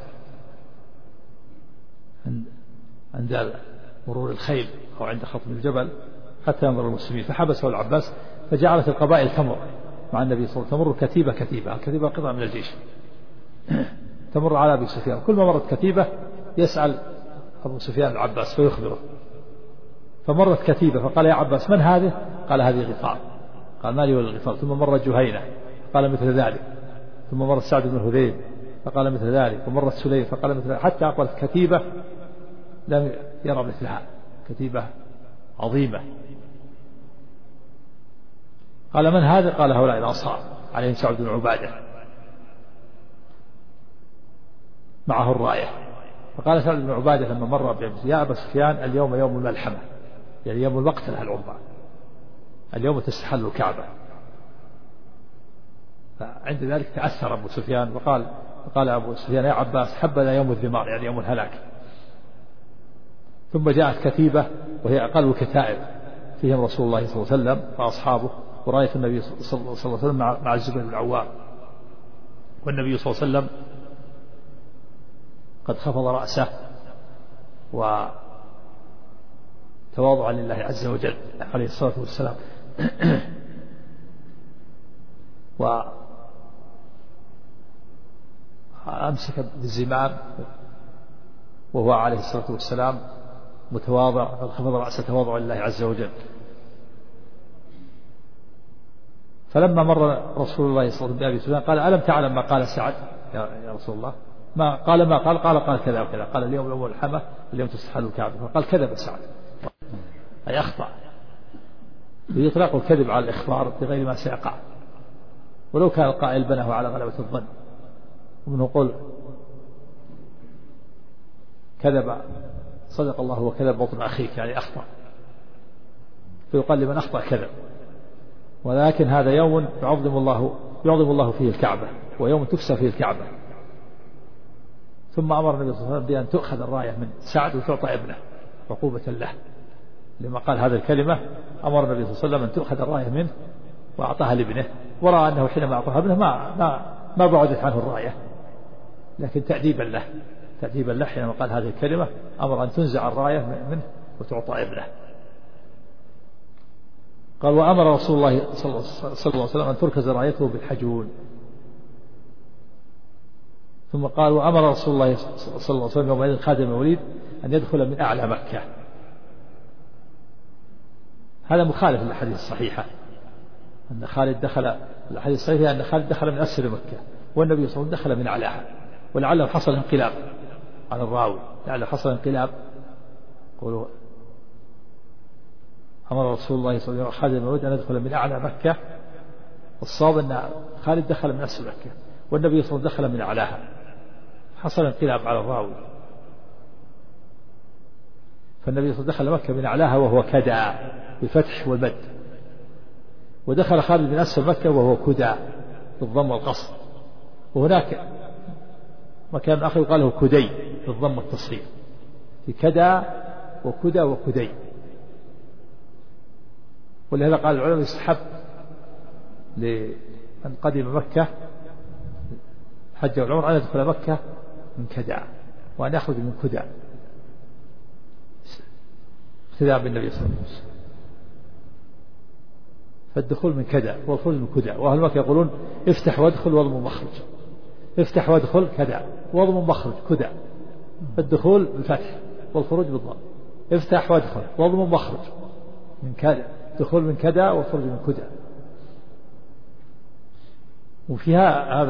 عند مرور الخيل أو عند خطم الجبل حتى ينظر المسلمين. فحبسه العباس، فجعلت القبائل تمر مع النبي صلى الله عليه وسلم، تمر كتيبة كتيبة، الكتيبة قطعة من الجيش تمر على أبي سفيان، كل ما مرت كتيبة يسأل أبو سفيان العباس فيخبره. فمرت كتيبة فقال يا عباس من هذه؟ قال هذه غفار. قال ما لي ولا الغفار. ثم مرت جهينة قال مثل ذلك. ثم مرت سعد بن هذيل فقال مثل ذلك. ومرت سليم فقال مثل ذلك، حتى أقبلت كتيبة لم يرى مثلها، كتيبة عظيمة. قال من هذا؟ قال هؤلاء الأنصار عليهم سعد بن عبادة معه الراية. فقال سعد بن عبادة لما مر بأمس يا أبا سفيان اليوم يوم الملحمة، يعني يوم المقتلة العظمى، اليوم تستحل الكعبة. فعند ذلك تأثر أبو سفيان فقال أبو سفيان يا عباس حبذا يوم الذمار، يعني يوم الهلاك. ثم جاءت كتيبة وهي أقل الكتائب فيهم رسول الله صلى الله عليه وسلم وأصحابه وراية النبي صلى الله عليه وسلم مع الزبير بن العوام، والنبي صلى الله عليه وسلم قد خفض رأسه وتواضعا لله عز وجل عليه الصلاة والسلام، وأمسك بالزمام وهو عليه الصلاة والسلام متواضع، قد خفض رأسه تواضعا لله عز وجل. فلما مر رسول الله صلى الله عليه وسلم بأبي سفيان قال ألم تعلم ما قال سعد يا رسول الله؟ ما قال كذا وكذا. قال اليوم يوم الحمى، اليوم تستحل الكعبة. فقال كذب سعد، أي أخطأ. ويطلق الكذب على الإخبار بغير ما سيقع، ولو كان القائل بناه على غلبة الظن. ومنه قول كذب صدق الله وكذب بطن أخيك، يعني أخطأ، فيقال لمن أخطأ كذب. ولكن هذا يوم يعظم الله فيه الكعبة، ويوم تكسى فيه الكعبة. ثم أمر النبي صلى الله عليه وسلم بأن تؤخذ الراية من سعد وتعطى ابنه عقوبة له، لما قال هذه الكلمة. أمر النبي صلى الله عليه وسلم أن تؤخذ الراية منه وأعطاها لابنه، ورأى أنه حينما أعطاها ابنه ما بعدت عنه الراية، لكن تأديبا له حينما قال هذه الكلمة أمر أن تنزع الراية منه وتعطى ابنه. قال وأمر رسول الله صلى الله عليه وسلم أن تركز رايته بالحجون. ثم قال وأمر رسول الله صلى الله عليه وسلم يومئذ خادم الوليد أن يدخل من أعلى مكة. هذا مخالف للأحاديث الصحيحة أن خالد دخل، الحديث الصحيح أن خالد دخل من أسفل مكة والنبي صلى الله عليه وسلم دخل من أعلاها، ولعله حصل انقلاب على الراوي، لعله حصل انقلاب. قولوا أمر رسول الله صلى الله عليه وسلم خالد الوليد أن يدخل من أعلى مكة، والصواب أن خالد دخل من أسفل مكة والنبي صلى الله عليه وسلم دخل من أعلاها، حصل انقلاب على الراوي. فالنبي صلى الله عليه وسلم دخل مكة من أعلاها وهو كدى بالفتح والمد، ودخل خالد من أسفل مكة وهو كدى بالضم والقصر. وهناك مكان آخر يقال له كدي بالضم والتصغير، في كدى وكدى وكدي. ولهذا قال العلماء يستحب لمن قدم مكة حج والعمر أن يدخل مكة من كدى وأن يخرج من كدى اقتداء بالنبي صلى الله عليه وسلم. فالدخول من كدى والخروج من كدى، وأهل مكة يقولون افتح وادخل واضم مخرج، افتح وادخل كدى واضم مخرج كدى، فالدخول بالفتح والخروج بالضم، افتح وادخل واضم مخرج من كدى، دخول من كدى والخروج من كدى. وفيها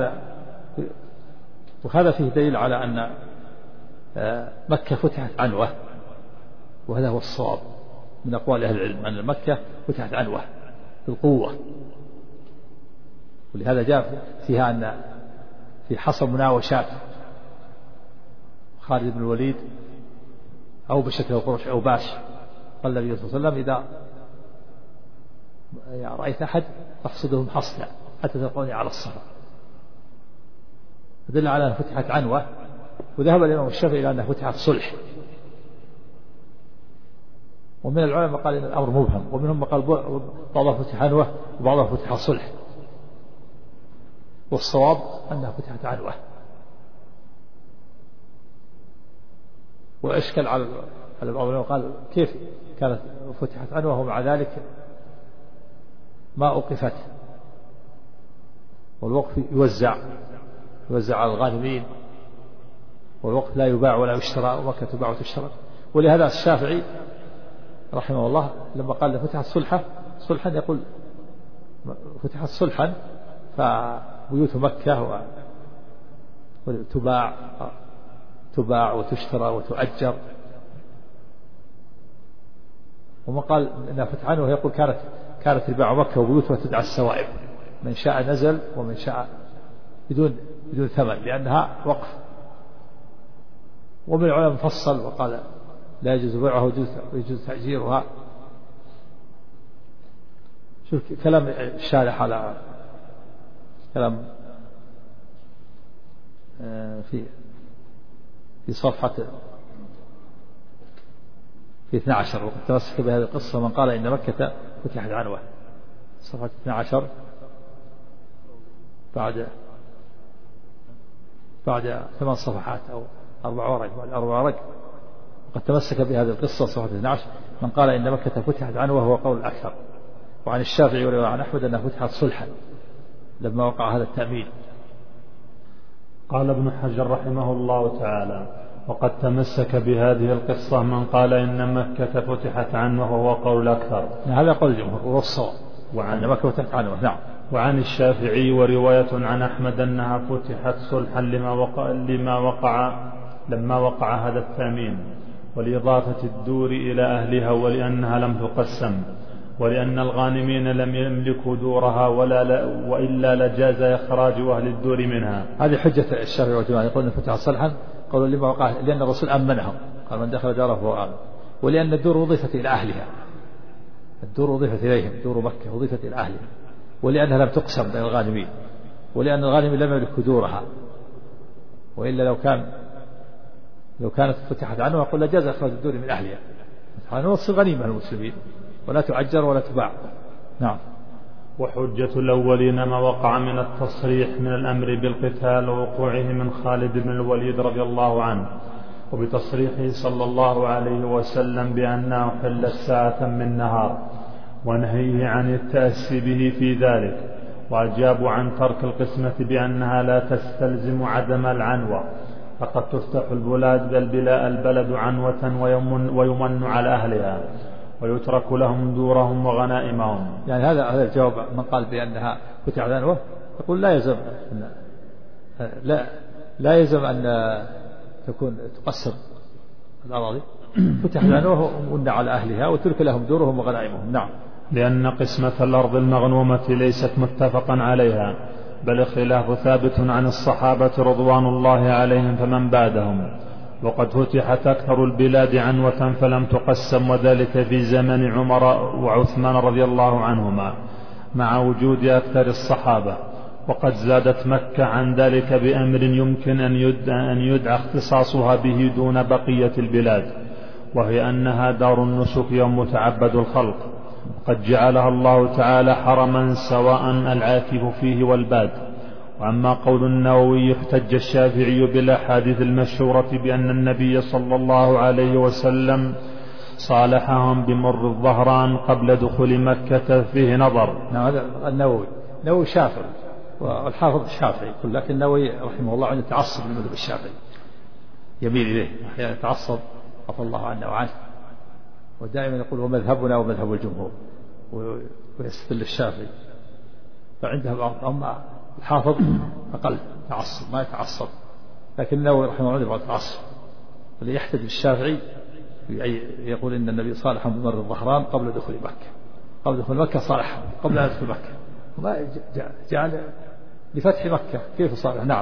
وهذا فيه دليل على أن مكة فتحت عنوة، وهذا هو الصواب من أقوال أهل العلم أن مكة فتحت عنوة بالقوة. ولهذا جاء فيها أن في حصر مناوشات خالد بن الوليد أو بشكل قرش أو باش، قال النبي صلى الله عليه وسلم إذا رأيت أحد فاحصدهم حصدا حتى تلقوني على الصفا. دل على أن فتحت عنوة. وذهب الإمام الشافعي إلى أنها فتحت صلح، ومن العلماء قال إن الأمر مبهم، ومنهم قال بعضها فتح عنوة وبعضها فتح صلح، والصواب أنها فتحت عنوة. وأشكل على بعض العلماء قال كيف كانت فتحت عنوة ومع ذلك ما أوقفت، والوقف يوزع على الغانمين، والوقف لا يباع ولا يشترى، ومكة تباع وتشترى. ولهذا الشافعي رحمه الله لما قال فتحت صلحا يقول فتحت صلحا فبيوت مكة تباع وتشترى وتؤجر. وما قال انها فتح عنه يقول كانت تباع مكة وبيوتها تدعى السوائب، من شاء نزل ومن شاء بدون ثمن، لأنها وقف. ومن العلماء فصل وقال لا يجوز بيعها ويجوز تأجيرها. شوف كلام الشارح على كلام في صفحة في 12 وقد تمسك بهذه القصة من قال إن مكة فتحت عنوة، صفحة 12 بعد 8 صفحات أو 4 ورق وقد تمسك بهذه القصة صفحة 12 من قال إن مكة فتحت عنوة وهو قول الأكثر. وعن الشافعي وعن أحمد أنها فتحت صلحا لما وقع هذا التأمين. قال ابن حجر رحمه الله تعالى وقد تمسك بهذه القصة من قال إن مكة فتحت عنوة وهو قول الأكثر. هذا قول الجمهور وهو الصواب، وعن مكة فتحت عنوة. نعم. وعن الشافعي ورواية عن أحمد أنها فتحت صلحا لما وقع هذا التأمين، ولإضافة الدور إلى أهلها، ولأنها لم تقسم، ولأن الغانمين لم يملكوا دورها وإلا لجاز إخراج أهل الدور منها. هذه حجة الشافعي والجماعة، يقولون فتحت صلحا قالوا لما وقع لأن الرسول أمنهم، قال من دخل داره فهو آمن، ولأن الدور أضيفت إلى أهلها، الدور أضيفت إليهم، دور مكة أضيفت إلى أهلها، ولأنها لم تقسم بين الغانمين، ولأن الغانمين لم يملكوا دورها، وإلا لو كانت فتحت عنه أقول لجاز إخراج الدور من أهلها، فتحت عنه تصير غنيمة المسلمين ولا تعجر ولا تباع. نعم. وحجة الأولين ما وقع من التصريح من الأمر بالقتال ووقوعه من خالد بن الوليد رضي الله عنه، وبتصريحه صلى الله عليه وسلم بأنه حل ساعة من نهار، ونهيه عن التأسي به في ذلك. وأجابوا عن ترك القسمة بأنها لا تستلزم عدم العنوة، فقد تفتح البلد عنوة ويمن على أهلها ويترك لهم دورهم وغنائمهم. يعني هذا الجواب من قال بأنها فتحت عنوة، يقول لا يلزم أن تقسم الأراضي، فتحت عنوة ومن على أهلها وترك لهم دورهم وغنائمهم. نعم. لأن قسمة الأرض المغنومة ليست متفقا عليها، بل الخلاف ثابت عن الصحابة رضوان الله عليهم فمن بعدهم، وقد فتحت أكثر البلاد عنوة فلم تقسم، وذلك في زمن عمر وعثمان رضي الله عنهما مع وجود أكثر الصحابة. وقد زادت مكة عن ذلك بأمر يمكن أن يدعى اختصاصها به دون بقية البلاد، وهي أنها دار النسك يوم تعبد الخلق، قد جعلها الله تعالى حرما سواء العاكف فيه والباد. وأما قول النووي احتج الشافعي بالأحاديث المشهورة بأن النبي صلى الله عليه وسلم صالحهم بمر الظهران قبل دخول مكة فيه نظر. هذا النووي شافعي والحافظ الشافعي، لكن النووي رحمه الله عنده تعصب للمذهب الشافعي، يميل إليه أحيانا يتعصب عفى الله عنه وعنه، ودائما يقول ومذهبنا ومذهب الجمهور، ويستدل الشافعي. فعنده أما الحافظ أقل تعصب، ما يتعصب، لكن النووي رحمه الله يبغى تعصب. اللي يحتج الشافعي يقول إن النبي صالح بمر الظهران قبل دخول مكة صالح قبل أن يدخل مكة، وما جعل لفتح مكة كيف صالح. نعم.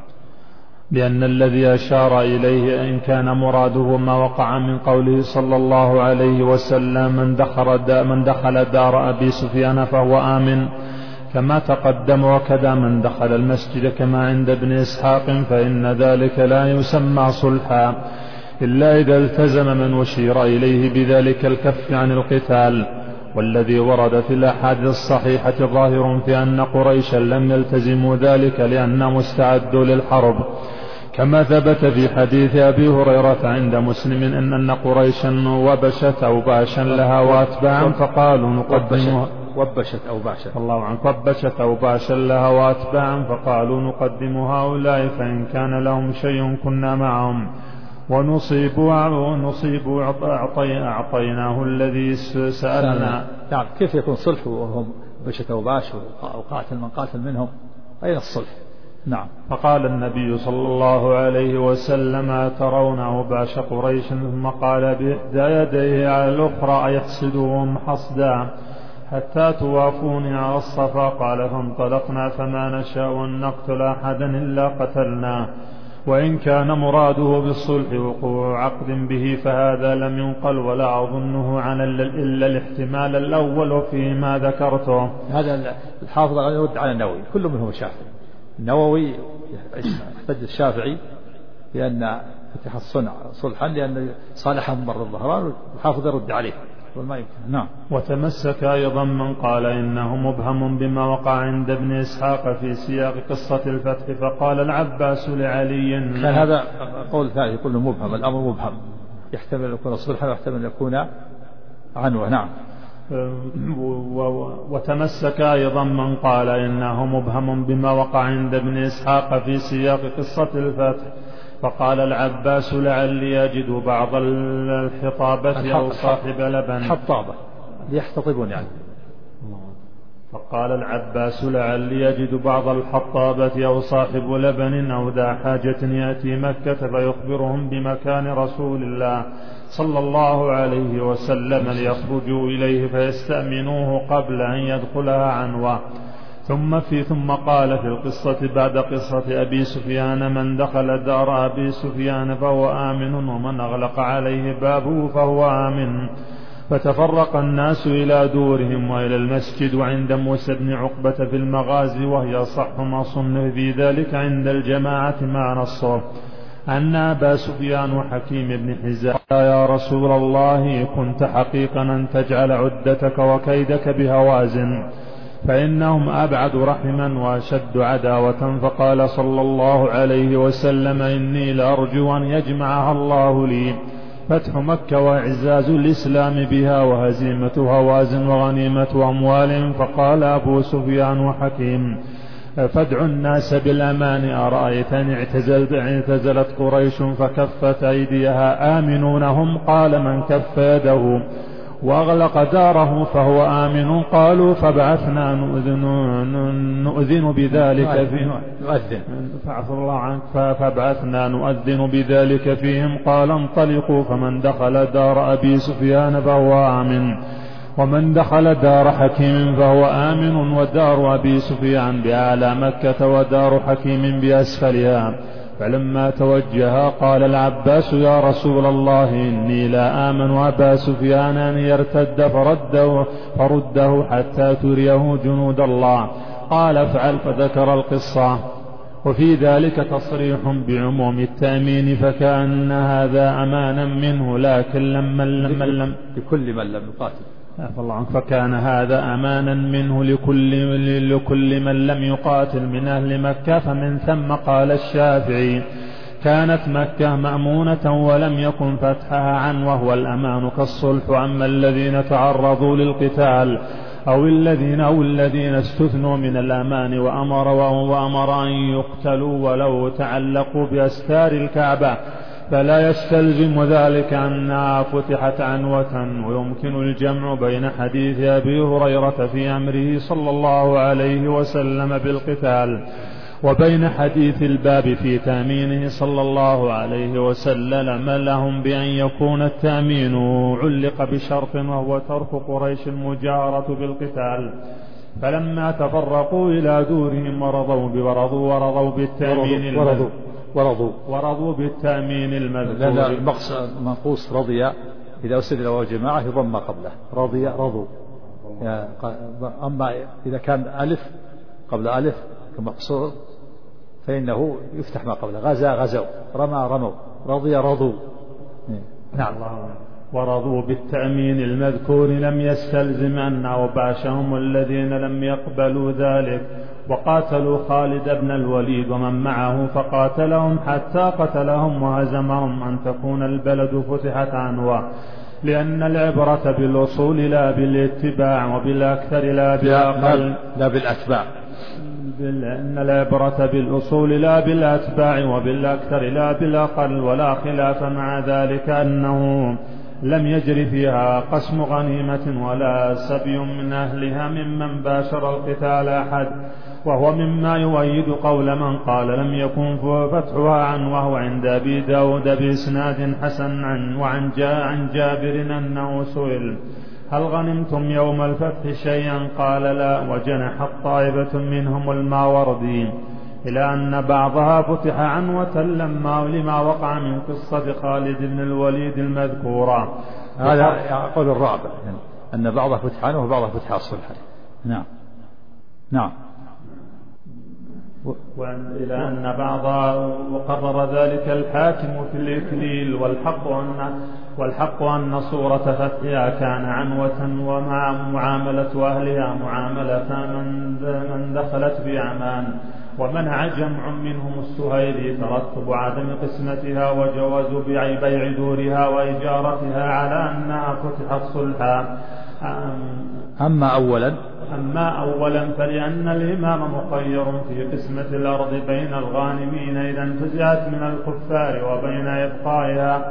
لأن الذي أشار إليه إن كان مراده ما وقع من قوله صلى الله عليه وسلم من دخل دار أبي سفيان فهو آمن كما تقدم، وكذا من دخل المسجد كما عند ابن إسحاق، فإن ذلك لا يسمى صلحا إلا إذا التزم من أشير إليه بذلك الكف عن القتال. والذي ورد في الأحاديث الصحيحة ظاهر في أن قريشا لم يلتزموا ذلك لأنهم استعدوا للحرب، كما ثبت في حديث أبي هريرة عند مسلم أن قريشا وبشت أوباشا لها وأتباعا فقالوا نقدمها وبشت أوباشا لها وأتباعا فقالوا نقدم هؤلاء فإن كان لهم شيء كنا معهم، ونصيبوا أعطيناه الذي سألنا. نعم. كيف يكون صلح وهم بشت أوباش وقاتل من قاتل منهم؟ أين الصلح؟ نعم. فقال النبي صلى الله عليه وسلم ترون أوباش قريش، ثم قال بإحدى يديه على الأخرى أيحسدهم حصدا حتى توافوني على الصفا. قال فانطلقنا فما نشاء أن نقتل أحدا إلا قتلنا. وإن كان مراده بالصلح وقوع عقد به فهذا لم ينقل ولا أظنه عن إلا الاحتمال الأول فيه ما ذكرته. هذا الحافظ يرد على النووي، كل منهم الشافعي. النووي يحتج الشافعي بأن فتح الصنع صلحا لأن صالحهم مر الظهران، والحافظ يرد عليه والما يمكن. نعم. وتمسك أيضا من قال إنه مبهم بما وقع عند ابن إسحاق في سياق قصة الفتح، فقال العباس لعلي. كان هذا قول ثاني يقول مبهم، الأمر مبهم، يحتمل أن يكون صلحا ويحتمل أن يكون عنوة. نعم. وتمسك أيضا من قال إنه مبهم بما وقع عند ابن إسحاق في سياق قصة الفتح، فقال العباس لعلي أجد بعض الحطابة أو صاحب لبن. الحطابة ليحتطبون يعني. فقال العباس لعلي يجد بعض الحطابة أو صاحب لبن أو ذا حاجة يأتي مكة فيخبرهم بمكان رسول الله صلى الله عليه وسلم ليخرجوا إليه فيستأمنوه قبل أن يدخلها عنوة. ثم قال في القصة بعد قصة أبي سفيان من دخل دار أبي سفيان فهو آمن ومن أغلق عليه بابه فهو آمن. فتفرق الناس إلى دورهم وإلى المسجد وعند موسى بن عقبة في المغازي، وهي صح ما صنف في ذلك عند الجماعة مع نصه أن أبا سفيان حكيم بن حزام يا رسول الله كنت حقيقا أن تجعل عدتك وكيدك بهوازن، فإنهم أبعد رحما وأشد عداوة. فقال صلى الله عليه وسلم: إني لأرجو أن يجمعها الله لي، فتح مكة وإعزاز الإسلام بها وهزيمة هوازن وغنيمة أموال. فقال أبو سفيان وحكيم: فادعوا الناس بالأمان، أرأيت إن اعتزلت قريش فكفت أيديها آمنونهم؟ قال: من كف يده وأغلق داره فهو آمن. قالوا: فبعثنا نؤذن بذلك فيهم. فبعثنا نؤذن بذلك فيهم. قال: انطلقوا، فمن دخل دار أبي سفيان فهو آمن، ومن دخل دار حكيم فهو آمن، ودار أبي سفيان بأعلى مكة ودار حكيم بأسفلها. فلما توجها قال العباس: يا رسول الله، إني لا آمن أبا سفيان أن يرتد فرده حتى تريه جنود الله. قال: افعل. فذكر القصة. وفي ذلك تصريح بعموم التأمين، فكأن هذا أمانا منه، لكن لكل من لم يقاتل. فكان هذا أمانا منه لكل من لم يقاتل من أهل مكة. فمن ثم قال الشافعي: كانت مكة مأمونة ولم يكن فتحها عنه، وهو الأمان كالصلح. أما الذين تعرضوا للقتال أو الذين استثنوا من الأمان وأمر أن يقتلوا ولو تعلقوا بأستار الكعبة، فلا يستلزم ذلك أنها فتحت عنوة. ويمكن الجمع بين حديث أبي هريرة في أمره صلى الله عليه وسلم بالقتال وبين حديث الباب في تأمينه صلى الله عليه وسلم لهم، بأن يكون التأمين علق بشرط، وهو ترك قريش المجارة بالقتال. فلما تفرقوا إلى دورهم ورضوا بالتأمين المذكور. لأن المنقوص رضي إذا أسد له جماعة يضم قبله رضوا. أما إذا كان ألف قبل ألف كمقصور فإنه يفتح ما قبله. غزوا، رموا، رضي رضوا. نعم. ورضوا بالتأمين المذكور لم يستلزم أن أوباشهم الذين لم يقبلوا ذلك، وقاتلوا خالد بن الوليد ومن معه، فقاتلهم حتى قتلهم وهزمهم، أن تكون البلد فتحت عنوة. لأن العبرة بالأصول لا بالاتباع، وبالأكثر لا بالأقل لا بالأتباع. لأن العبرة بالأصول لا بالأتباع، وبالأكثر لا بالأقل. ولا خلاف مع ذلك أنه لم يجر فيها قسم غنيمة ولا سبي من أهلها ممن باشر القتال أحد، وهو مما يؤيد قول من قال لم يكن فتحها عنه، وهو عند أبي داود بإسناد حسن عن جابر أنه سئل: هل غنمتم يوم الفتح شيئا؟ قال: لا. وجنحت طائفة منهم الماوردي إلى أن بعضها فتح عنوة لما وقع من قصة خالد بن الوليد المذكورة. هذا يقول الرابع أن بعضها فتح عنوة وبعضها فتح الصلح. نعم. إلى أن بعضها وقرر ذلك الحاكم في الإكليل. والحق أن صورة فتحها كان عنوة، ومع معاملة أهلها معاملة من دخلت بأمان. ومنع جمع منهم السهيلي ترتب عدم قسمتها وجواز بيع دورها وإجارتها على أنها فتحت صلحا. أما أولا فلأن الإمام مخير في قسمة الأرض بين الغانمين إذا انتزعت من الكفار وبين إبقائها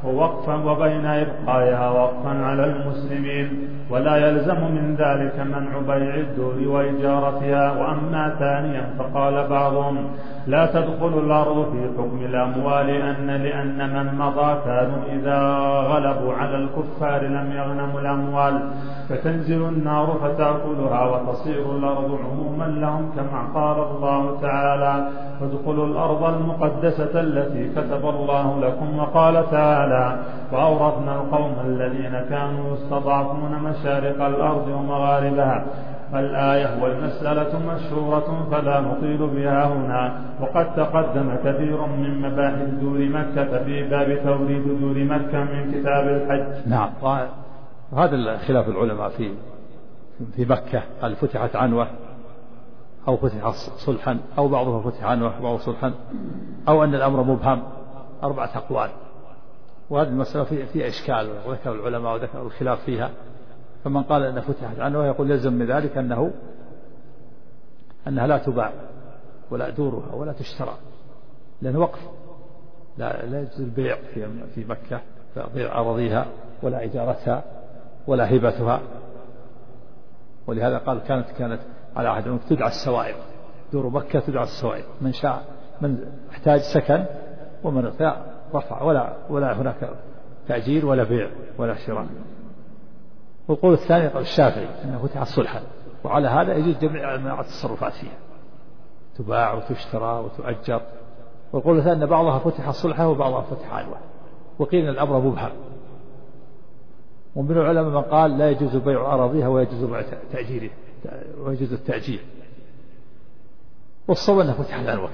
وقفا على المسلمين، ولا يلزم من ذلك منع بيع الدور وإجارتها. وأما ثانيا فقال بعضهم: لا تدخل الأرض في حكم الأموال، لأن من مضى كانوا إذا غلبوا على الكفار لم يغنموا الأموال، فتنزل النار فتأكلها وتصير الأرض عموما لهم، كما قال الله تعالى: فادخلوا الأرض المقدسة التي كتب الله لكم. وقال تعالى: وأورثنا القوم الذين كانوا يستضعفون مشارق الأرض ومغاربها. الآية والمسألة مشهورة فلا نطيل بها هنا، وقد تقدم كثير من مباحث دور مكة في باب توريد دور مكة من كتاب الحج. نعم. وهذا خلاف العلماء في مكة قال فتحت عنوة أو فتح صلحا أو بعضها فتح عنوة بعض صلحا أو أن الأمر مبهم، 4 أقوال. وهذه المسألة فيها إشكال وذكر العلماء وذكر الخلاف فيها. فمن قال أن فتحت عنوة يقول يلزم من ذلك أنها لا تباع ولا دورها ولا تشترى، لأن وقف لا يجوز البيع في مكة، بيع أراضيها ولا إجارتها ولا هبتها. ولهذا قال كانت على عهد تدعى السوائب، دور مكة تدعى السوائب، من شاء من احتاج سكن ومن رفع ولا هناك تأجير ولا بيع ولا شراء. والقول الثاني قال الشافعي أنه فتح صلحا، وعلى هذا يجوز جميع أنواع التصرفات فيها، تباع وتشترى وتؤجر. والقول الثاني أن بعضها فتح صلحا وبعضها فتح عنوة، وقيل أن الأمر مبهم. ومن العلماء من قال لا يجوز بيع أراضيها ويجوز بيع تأجيره ويجوز التأجير. والصواب أنه فتح العنوة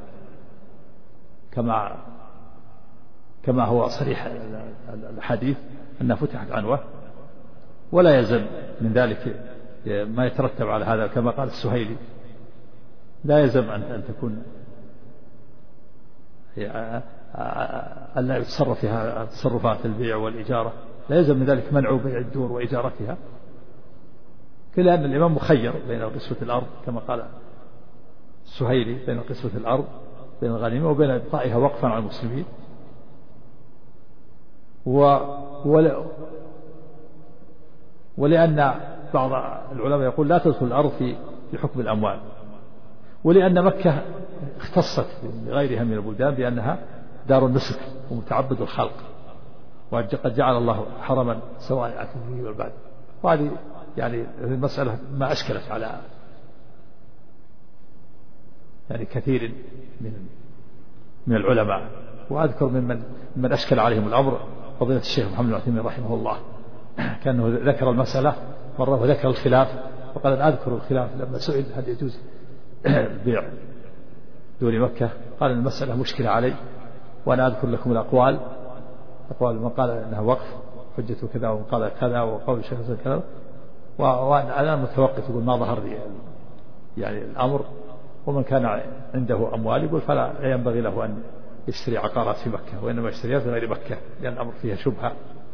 كما هو صريح الحديث أنها فتحت عنوة، ولا يلزم من ذلك ما يترتب على هذا. كما قال السهيلي لا يلزم أن تكون ألا يتصرف فيها تصرفات البيع والإجارة، لا يلزم من ذلك منع بيع الدور وإجارتها، كلا أن الإمام مخير بين قسمة الأرض كما قال السهيلي، بين قسمة الأرض بين الغنيمة وبين إبقائها وقفا على المسلمين. ولأن بعض العلماء يقول لا تدخل الأرض في حكم الأموال، ولأن مكة اختصت بغيرها من البلدان بأنها دار النسك ومتعبد الخلق، وقد جعل الله حرما سواء فيه والبعد. وهذه يعني المسألة ما أشكلت على يعني كثير من العلماء. وأذكر من أشكل عليهم الأمر فضيلة الشيخ محمد بن عثيمين رحمه الله، كأنه ذكر المسألة مرة وذكر الخلاف، وقال أنا أذكر الخلاف لما سئل هل يجوز البيع دور مكة، قال المسألة مشكلة علي وأنا أذكر لكم الأقوال من قال أنها وقف حجته كذا ومن قال كذا وقول الشيخ كذا، وأنا متوقف يقول ما ظهر لي يعني الأمر. ومن كان عنده أموال يقول فلا ينبغي له أن يشتري عقارات في مكة، وإنما يشتريها في غير مكة لأن الأمر فيها شبهة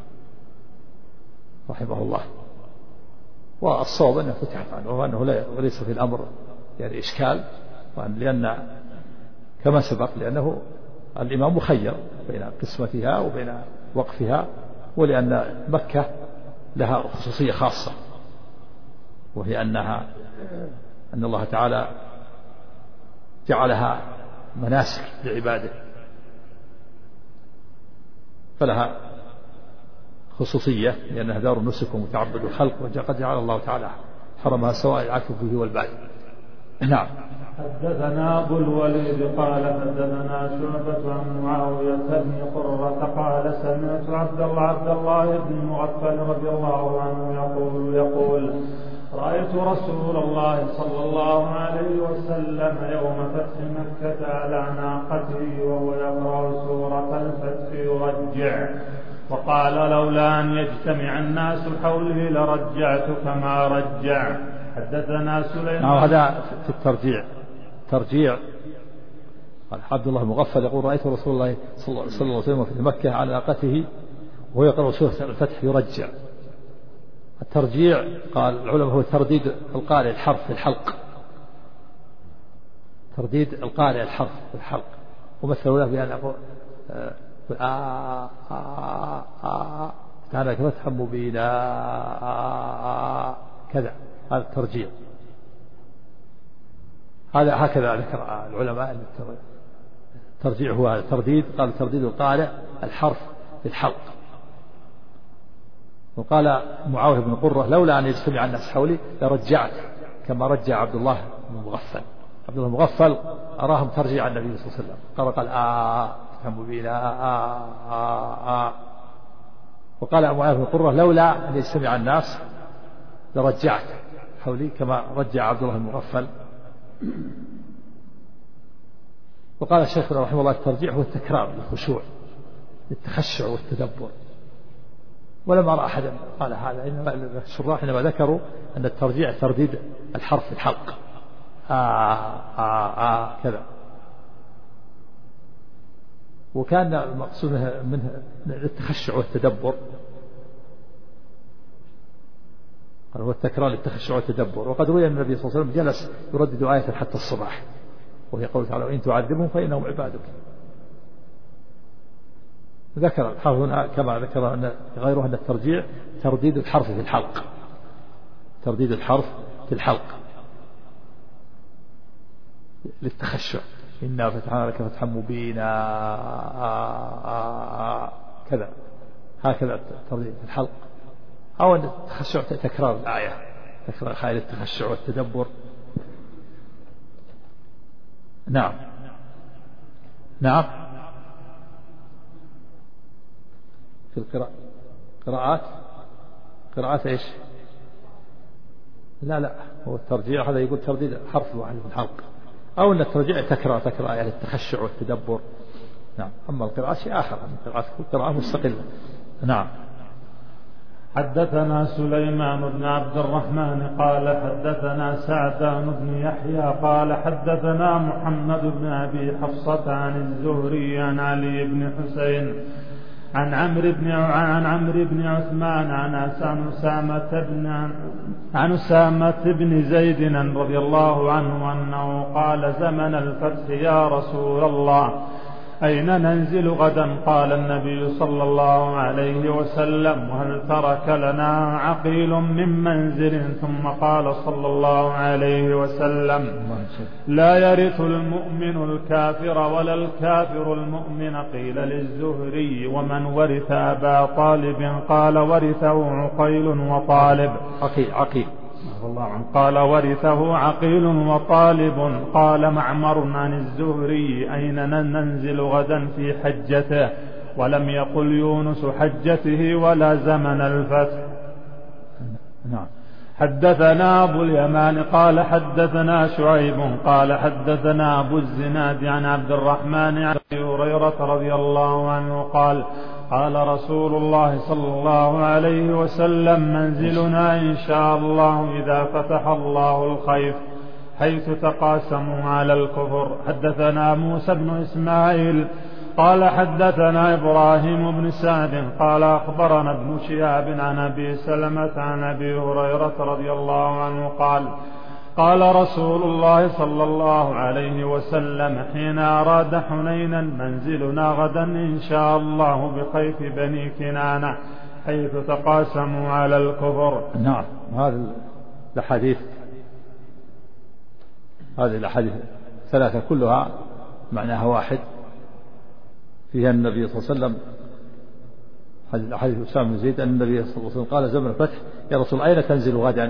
رحمه الله. والصواب أنه فتحت عنه وأنه وليس في الأمر يعني إشكال، لأن كما سبق لأنه الإمام مخير بين قسمتها وبين وقفها، ولأن مكة لها خصوصية خاصة، وهي أن الله تعالى جعلها مناسك لعباده، فلها خصوصية لأنها دار النسك ومتعبد الخلق، وقد جعل الله تعالى حرمها سواء العكف فيه والبعد. نعم. حدثنا أبو الوليد قال حدثنا شعبة عن معاوية بن قرة قال سمعت عبد الله بن مغفل رضي الله عنه يقول رأيت رسول الله صلى الله عليه وسلم يوم فتح مكة على ناقته وهو يقرأ سورة الفتح يرجع، وقال لولا أن يجتمع الناس حولي لرجعت كما رجع. حدثنا سليمان. هذا في ترجيع قال عبد الله المغفل يقول رأيت رسول الله صلى الله عليه وسلم في مكة على ناقته وهو يقرأ سورة الفتح يرجع. الترجيع قال العلماء هو ترديد القارئ الحرف في الحلق، ترديد القارئ الحرف في الحلق، ومثلوا له بأن يقول كان فتحا مبينا كذا، هذا الترجيع. هكذا ذكر العلماء الترجيع هو ترديد، قال ترديد القارئ الحرف في الحلق. وقال معاوية بن قرة لولا أن يجتمع الناس حولي لرجعت كما رجع عبد الله بن مغفل. عبد الله المغفل أراهم ترجيع النبي صلى الله عليه وسلم، قال فتحا مبينا وقال معاوية بن قرة لولا أن يجتمع الناس لرجعت حولي كما رجع عبد الله المغفل. وقال الشيخ رحمه الله الترجيع هو التكرار للخشوع، التخشع والتدبر، ولم أرى أحدا قال هذا، إنما الشراح إنما ذكروا أن الترجيع ترديد الحرف في الحلق كذا. وكان المقصود منه التخشع والتدبر، هو التكرار للتخشع والتدبر. وقد روي أن النبي صلى الله عليه وسلم جلس يردد آية حتى الصباح، وهي قوله تعالى وإن تعذبهم فإنهم عبادك. ذكر الحافظ هنا كما ذكر أن غيره أن الترجيع ترديد الحرف في الحلق، ترديد الحرف في الحلق للتخشع. إنا فتحنا لك فتحا مبينا كذا، هكذا ترديد في الحلق. أو أن التخشع تكرار الآية، تكرار خير التخشع والتدبر. نعم نعم. في قراءات إيش؟ لا هو الترجيع هذا يقول ترديد حرف واحد في الحلق، أو أن الترجيع تكرار آية للتخشع والتدبر. نعم. أما القراءة شيء آخر، قراءة مستقلة. نعم. حدثنا سليمان بن عبد الرحمن قال حدثنا سعدان بن يحيى قال حدثنا محمد بن أبي حفصة عن الزهري عن علي بن حسين عن عمرو بن عثمان عن أسامة بن زيد رضي الله عنه أنه قال زمن الفتح يا رسول الله أين ننزل غدا؟ قال النبي صلى الله عليه وسلم وهل ترك لنا عقيل من منزل؟ ثم قال صلى الله عليه وسلم لا يرث المؤمن الكافر ولا الكافر المؤمن. قيل للزهري ومن ورث أبا طالب؟ قال ورثه عقيل وطالب. عقيل قال ورثه عقيل وطالب. قال معمر عن الزهري أين ننزل غدا في حجته؟ ولم يقل يونس حجته ولا زمن الفتح. نعم. حدثنا أبو اليمان قال حدثنا شعيب قال حدثنا أبو الزناد عن عبد الرحمن عن أبي هريرة رضي الله عنه قال قال رسول الله صلى الله عليه وسلم منزلنا إن شاء الله إذا فتح الله الخيف حيث تقاسموا على الكفر. حدثنا موسى بن إسماعيل قال حدثنا إبراهيم بن سعد قال أخبرنا ابن شهاب عن أبي سلمة عن أبي هريرة رضي الله عنه قال رسول الله صلى الله عليه وسلم حين أراد حنينا منزلنا غدا إن شاء الله بخيف بني كنانة حيث تقاسموا على الكفر. نعم. هذه الأحاديث ثلاثة كلها معناها واحد. فيها النبي صلى الله عليه وسلم حديث أسامة بن زيد أن النبي صلى الله عليه وسلم قال زمن الفتح يا رسول أين تنزل غدا؟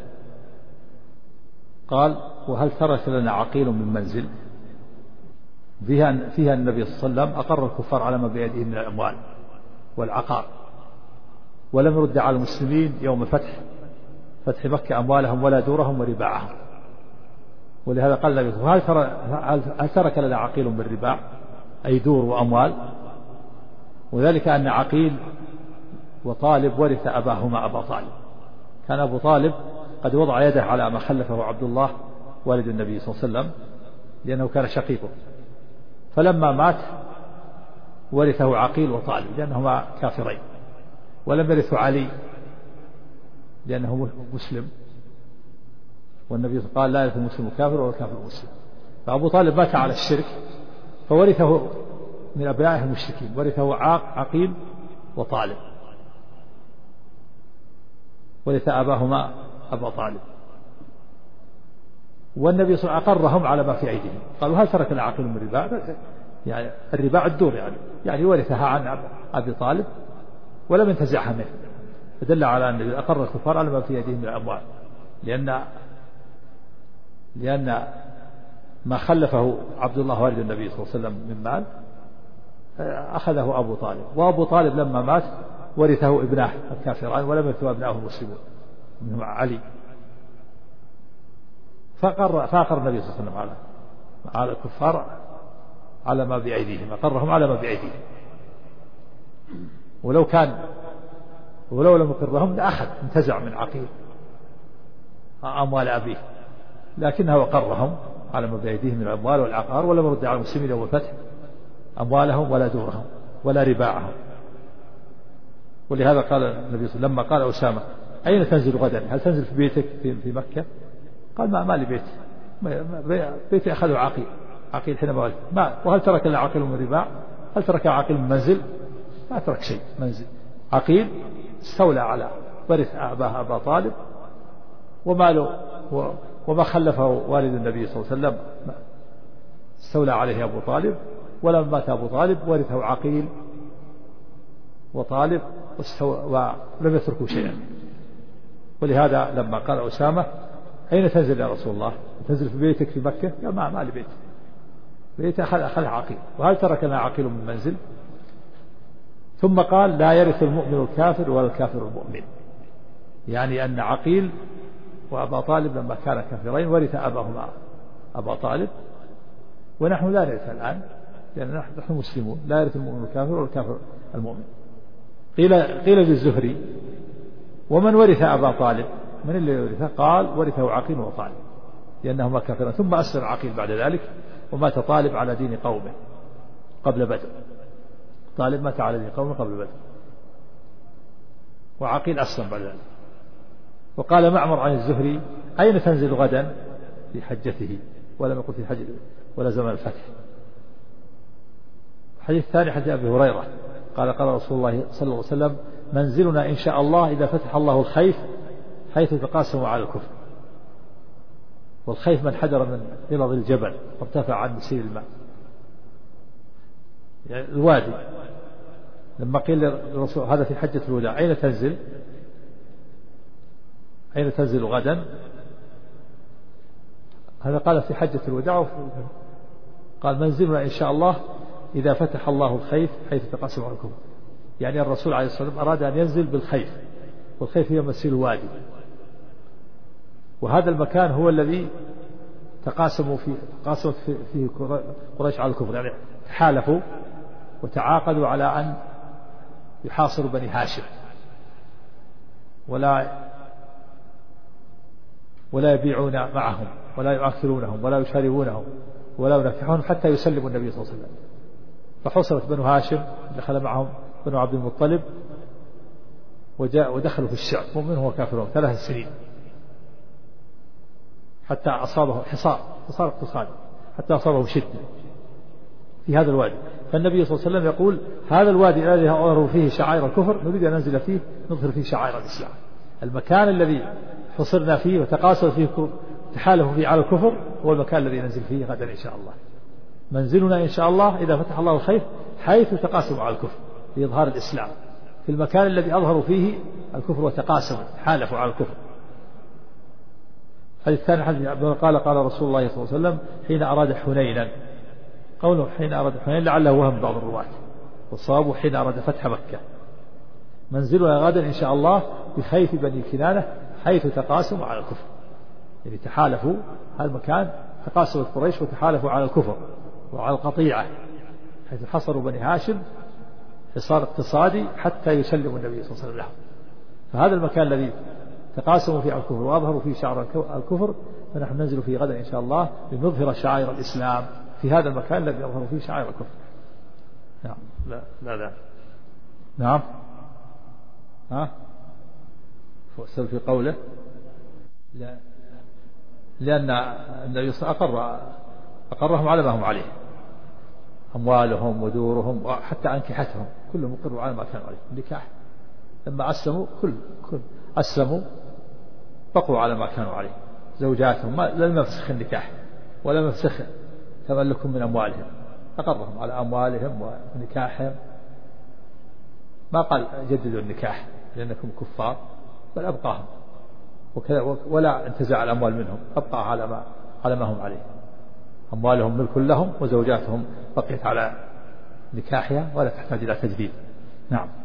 قال وهل ترك لنا عقيل من منزل؟ فيها النبي صلى الله عليه وسلم أقر الكفار على ما بيدهم من الأموال والعقار، ولم يرد على المسلمين يوم فتح مكة أموالهم ولا دورهم ورباعهم. ولهذا قال النبي هل ترك لنا عقيل من رباع أي دور وأموال؟ وذلك أن عقيل وطالب ورث أباهما أبا طالب. كان أبو طالب قد وضع يده على ما خلفه عبد الله والد النبي صلى الله عليه وسلم لأنه كان شقيقه، فلما مات ورثه عقيل وطالب لأنهما كافرين، ولم يرث علي لأنه مسلم، والنبي قال لا يرث المسلم الكافر ولا الكافر المسلم. فأبو طالب مات على الشرك فورثه من أبنائه المشركين، ورثه عقيل وطالب، ورث أباهما أبا طالب. والنبي صلى الله عليه وسلم أقرهم على ما في أيديهم. قالوا هل ترك العقيل من الرباع؟ يعني الرباع الدور يعني ورثها عن أبي طالب ولم ينتزعها منه، فدل على أن النبي أقر الكفار على ما في أيديهم من الأموال، لأن ما خلفه عبد الله والد النبي صلى الله عليه وسلم من مال أخذه أبو طالب، وأبو طالب لما مات ورثه ابناه الكافران ولم يرثه أبنائه المسلمون منهم علي. فأقر النبي صلى الله عليه وسلم على الكفار على ما بأيديهم، أقرهم على ما بأيديهم. ولو لم يقرهم لأخذ انتزع من عقيل أموال أبيه، لكنه وقرهم على ما بيديه من الأموال والعقار، ولم يرد على المسلمين يوم الفتح أموالهم ولا دورهم ولا رباعهم. ولهذا قال النبي صلى الله عليه وسلم لما قال أسامة أين تنزل غدا؟ هل تنزل في بيتك في مكة؟ قال ما لي بيت، بيتي أخذه عقيل حينما ولد. وهل ترك إلا عقيل من رباع؟ هل ترك عقيل من منزل؟ ما ترك شيء. منزل عقيل استولى على ورث أبا طالب وماله وما خلفه والد النبي صلى الله عليه وسلم استولى عليه أبو طالب، ولما مات أبو طالب ورثه عقيل وطالب ولم يتركوا شيئا. ولهذا لما قال أسامة أين تنزل يا رسول الله؟ تنزل في بيتك في مكة؟ قال ما لي بيت، بيتي أخذ عقيل. وهل ترك لنا عقيل من منزل؟ ثم قال لا يرث المؤمن الكافر ولا الكافر المؤمن، يعني أن عقيل وأبا طالب لما كان كافرين ورث أباهما أبا طالب، ونحن لا نرث الآن لأن نحن مسلمون، لا يرث المؤمن الكافر ولا الكافر المؤمن. قيل للزهري ومن ورث أبا طالب؟ من اللي ورثه؟ قال ورثه عقيل وطالب لأنهما كافران. ثم أسلم عقيل بعد ذلك، ومات طالب على دين قومه قبل بدر. طالب مات على دين قومه قبل بدر، وعقيل أسلم بعد ذلك. وقال معمر عن الزهري أين تنزل غدا؟ في حجته، ولم يقل في حج ولا زمن الفتح. الحديث الثاني حديث أبي هريرة قال قال رسول الله صلى الله عليه وسلم منزلنا إن شاء الله إذا فتح الله الخيف حيث تقاسموا على الكفر. والخيف من حدر من غلظ الجبل وارتفع عن مسير الماء، يعني الوادي. لما قيل للرسول هذا في حجة الوداع أين تنزل؟ أين تنزل غدا؟ هذا قال في حجة الوداع، قال منزلنا إن شاء الله إذا فتح الله الخيف حيث تقاسم على الكفر، يعني الرسول عليه الصلاة والسلام أراد أن ينزل بالخيف، والخيف هي مسير الوادي، وهذا المكان هو الذي تقاسمت فيه قريش على الكفر، يعني تحالفوا وتعاقدوا على أن يحاصروا بني هاشم ولا يبيعون معهم ولا يؤثرونهم ولا يشاربونهم ولا ينكحون حتى يسلموا النبي صلى الله عليه وسلم. فحصرت بنو هاشم، دخل معهم بنو عبد المطلب ودخلوا في الشعب ومنهم كافرون 3 سنين حتى أصابه حصار اقتصادي، حتى أصابه شدة في هذا الوادي. فالنبي صلى الله عليه وسلم يقول هذا الوادي الذي أظهر فيه شعائر الكفر نريد أن ننزل فيه نظهر فيه شعائر الإسلام. المكان الذي حصرنا فيه وتقاسوا فيه تحالفوا فيه على الكفر هو المكان الذي ننزل فيه غدا إن شاء الله. منزلنا إن شاء الله إذا فتح الله الخيف حيث تقاسموا على الكفر لإظهار الإسلام، في المكان الذي أظهروا فيه الكفر وتقاسموا حالفوا على الكفر. الحديث الثاني قال رسول الله صلى الله عليه وسلم حين أراد حنينا، قوله حين أراد حنين لعله وهم بعض الرواة، والصواب حين أراد فتح مكة. منزلنا غدا إن شاء الله بخيف بني كنانة حيث تقاسموا على الكفر، يعني تحالفوا هذا المكان، تقاسمت قريش وتحالفوا على الكفر وعلى القطيعة، حيث حصروا بني هاشم حصار اقتصادي حتى يسلموا النبي صلى الله عليه وسلم لهم. فهذا المكان الذي تقاسموا فيه على الكفر وأظهروا فيه شعائر الكفر فنحن ننزل فيه غدا إن شاء الله لنظهر شعائر الإسلام في هذا المكان الذي أظهروا فيه شعائر الكفر. نعم. لا نعم. فأسأل في قوله لأن النبي صلى الله عليه وسلم أقرهم على ما هم عليه، أموالهم ودورهم وحتى أنكحتهم كلهم أقروا على ما كانوا عليه. النكاح لما أسلموا كل أسلموا بقوا على ما كانوا عليه، زوجاتهم لم يفسخ النكاح ولم يفسخ تملكهم من أموالهم، أقرهم على أموالهم ونكاحهم، ما قال جددوا النكاح لأنكم كفار، بل أبقاهم وكذا، ولا انتزع الأموال منهم، أبقى على ما هم عليه. أموالهم ملك لهم وزوجاتهم بقيت على نكاحها ولا تحتاج إلى تجديد. نعم.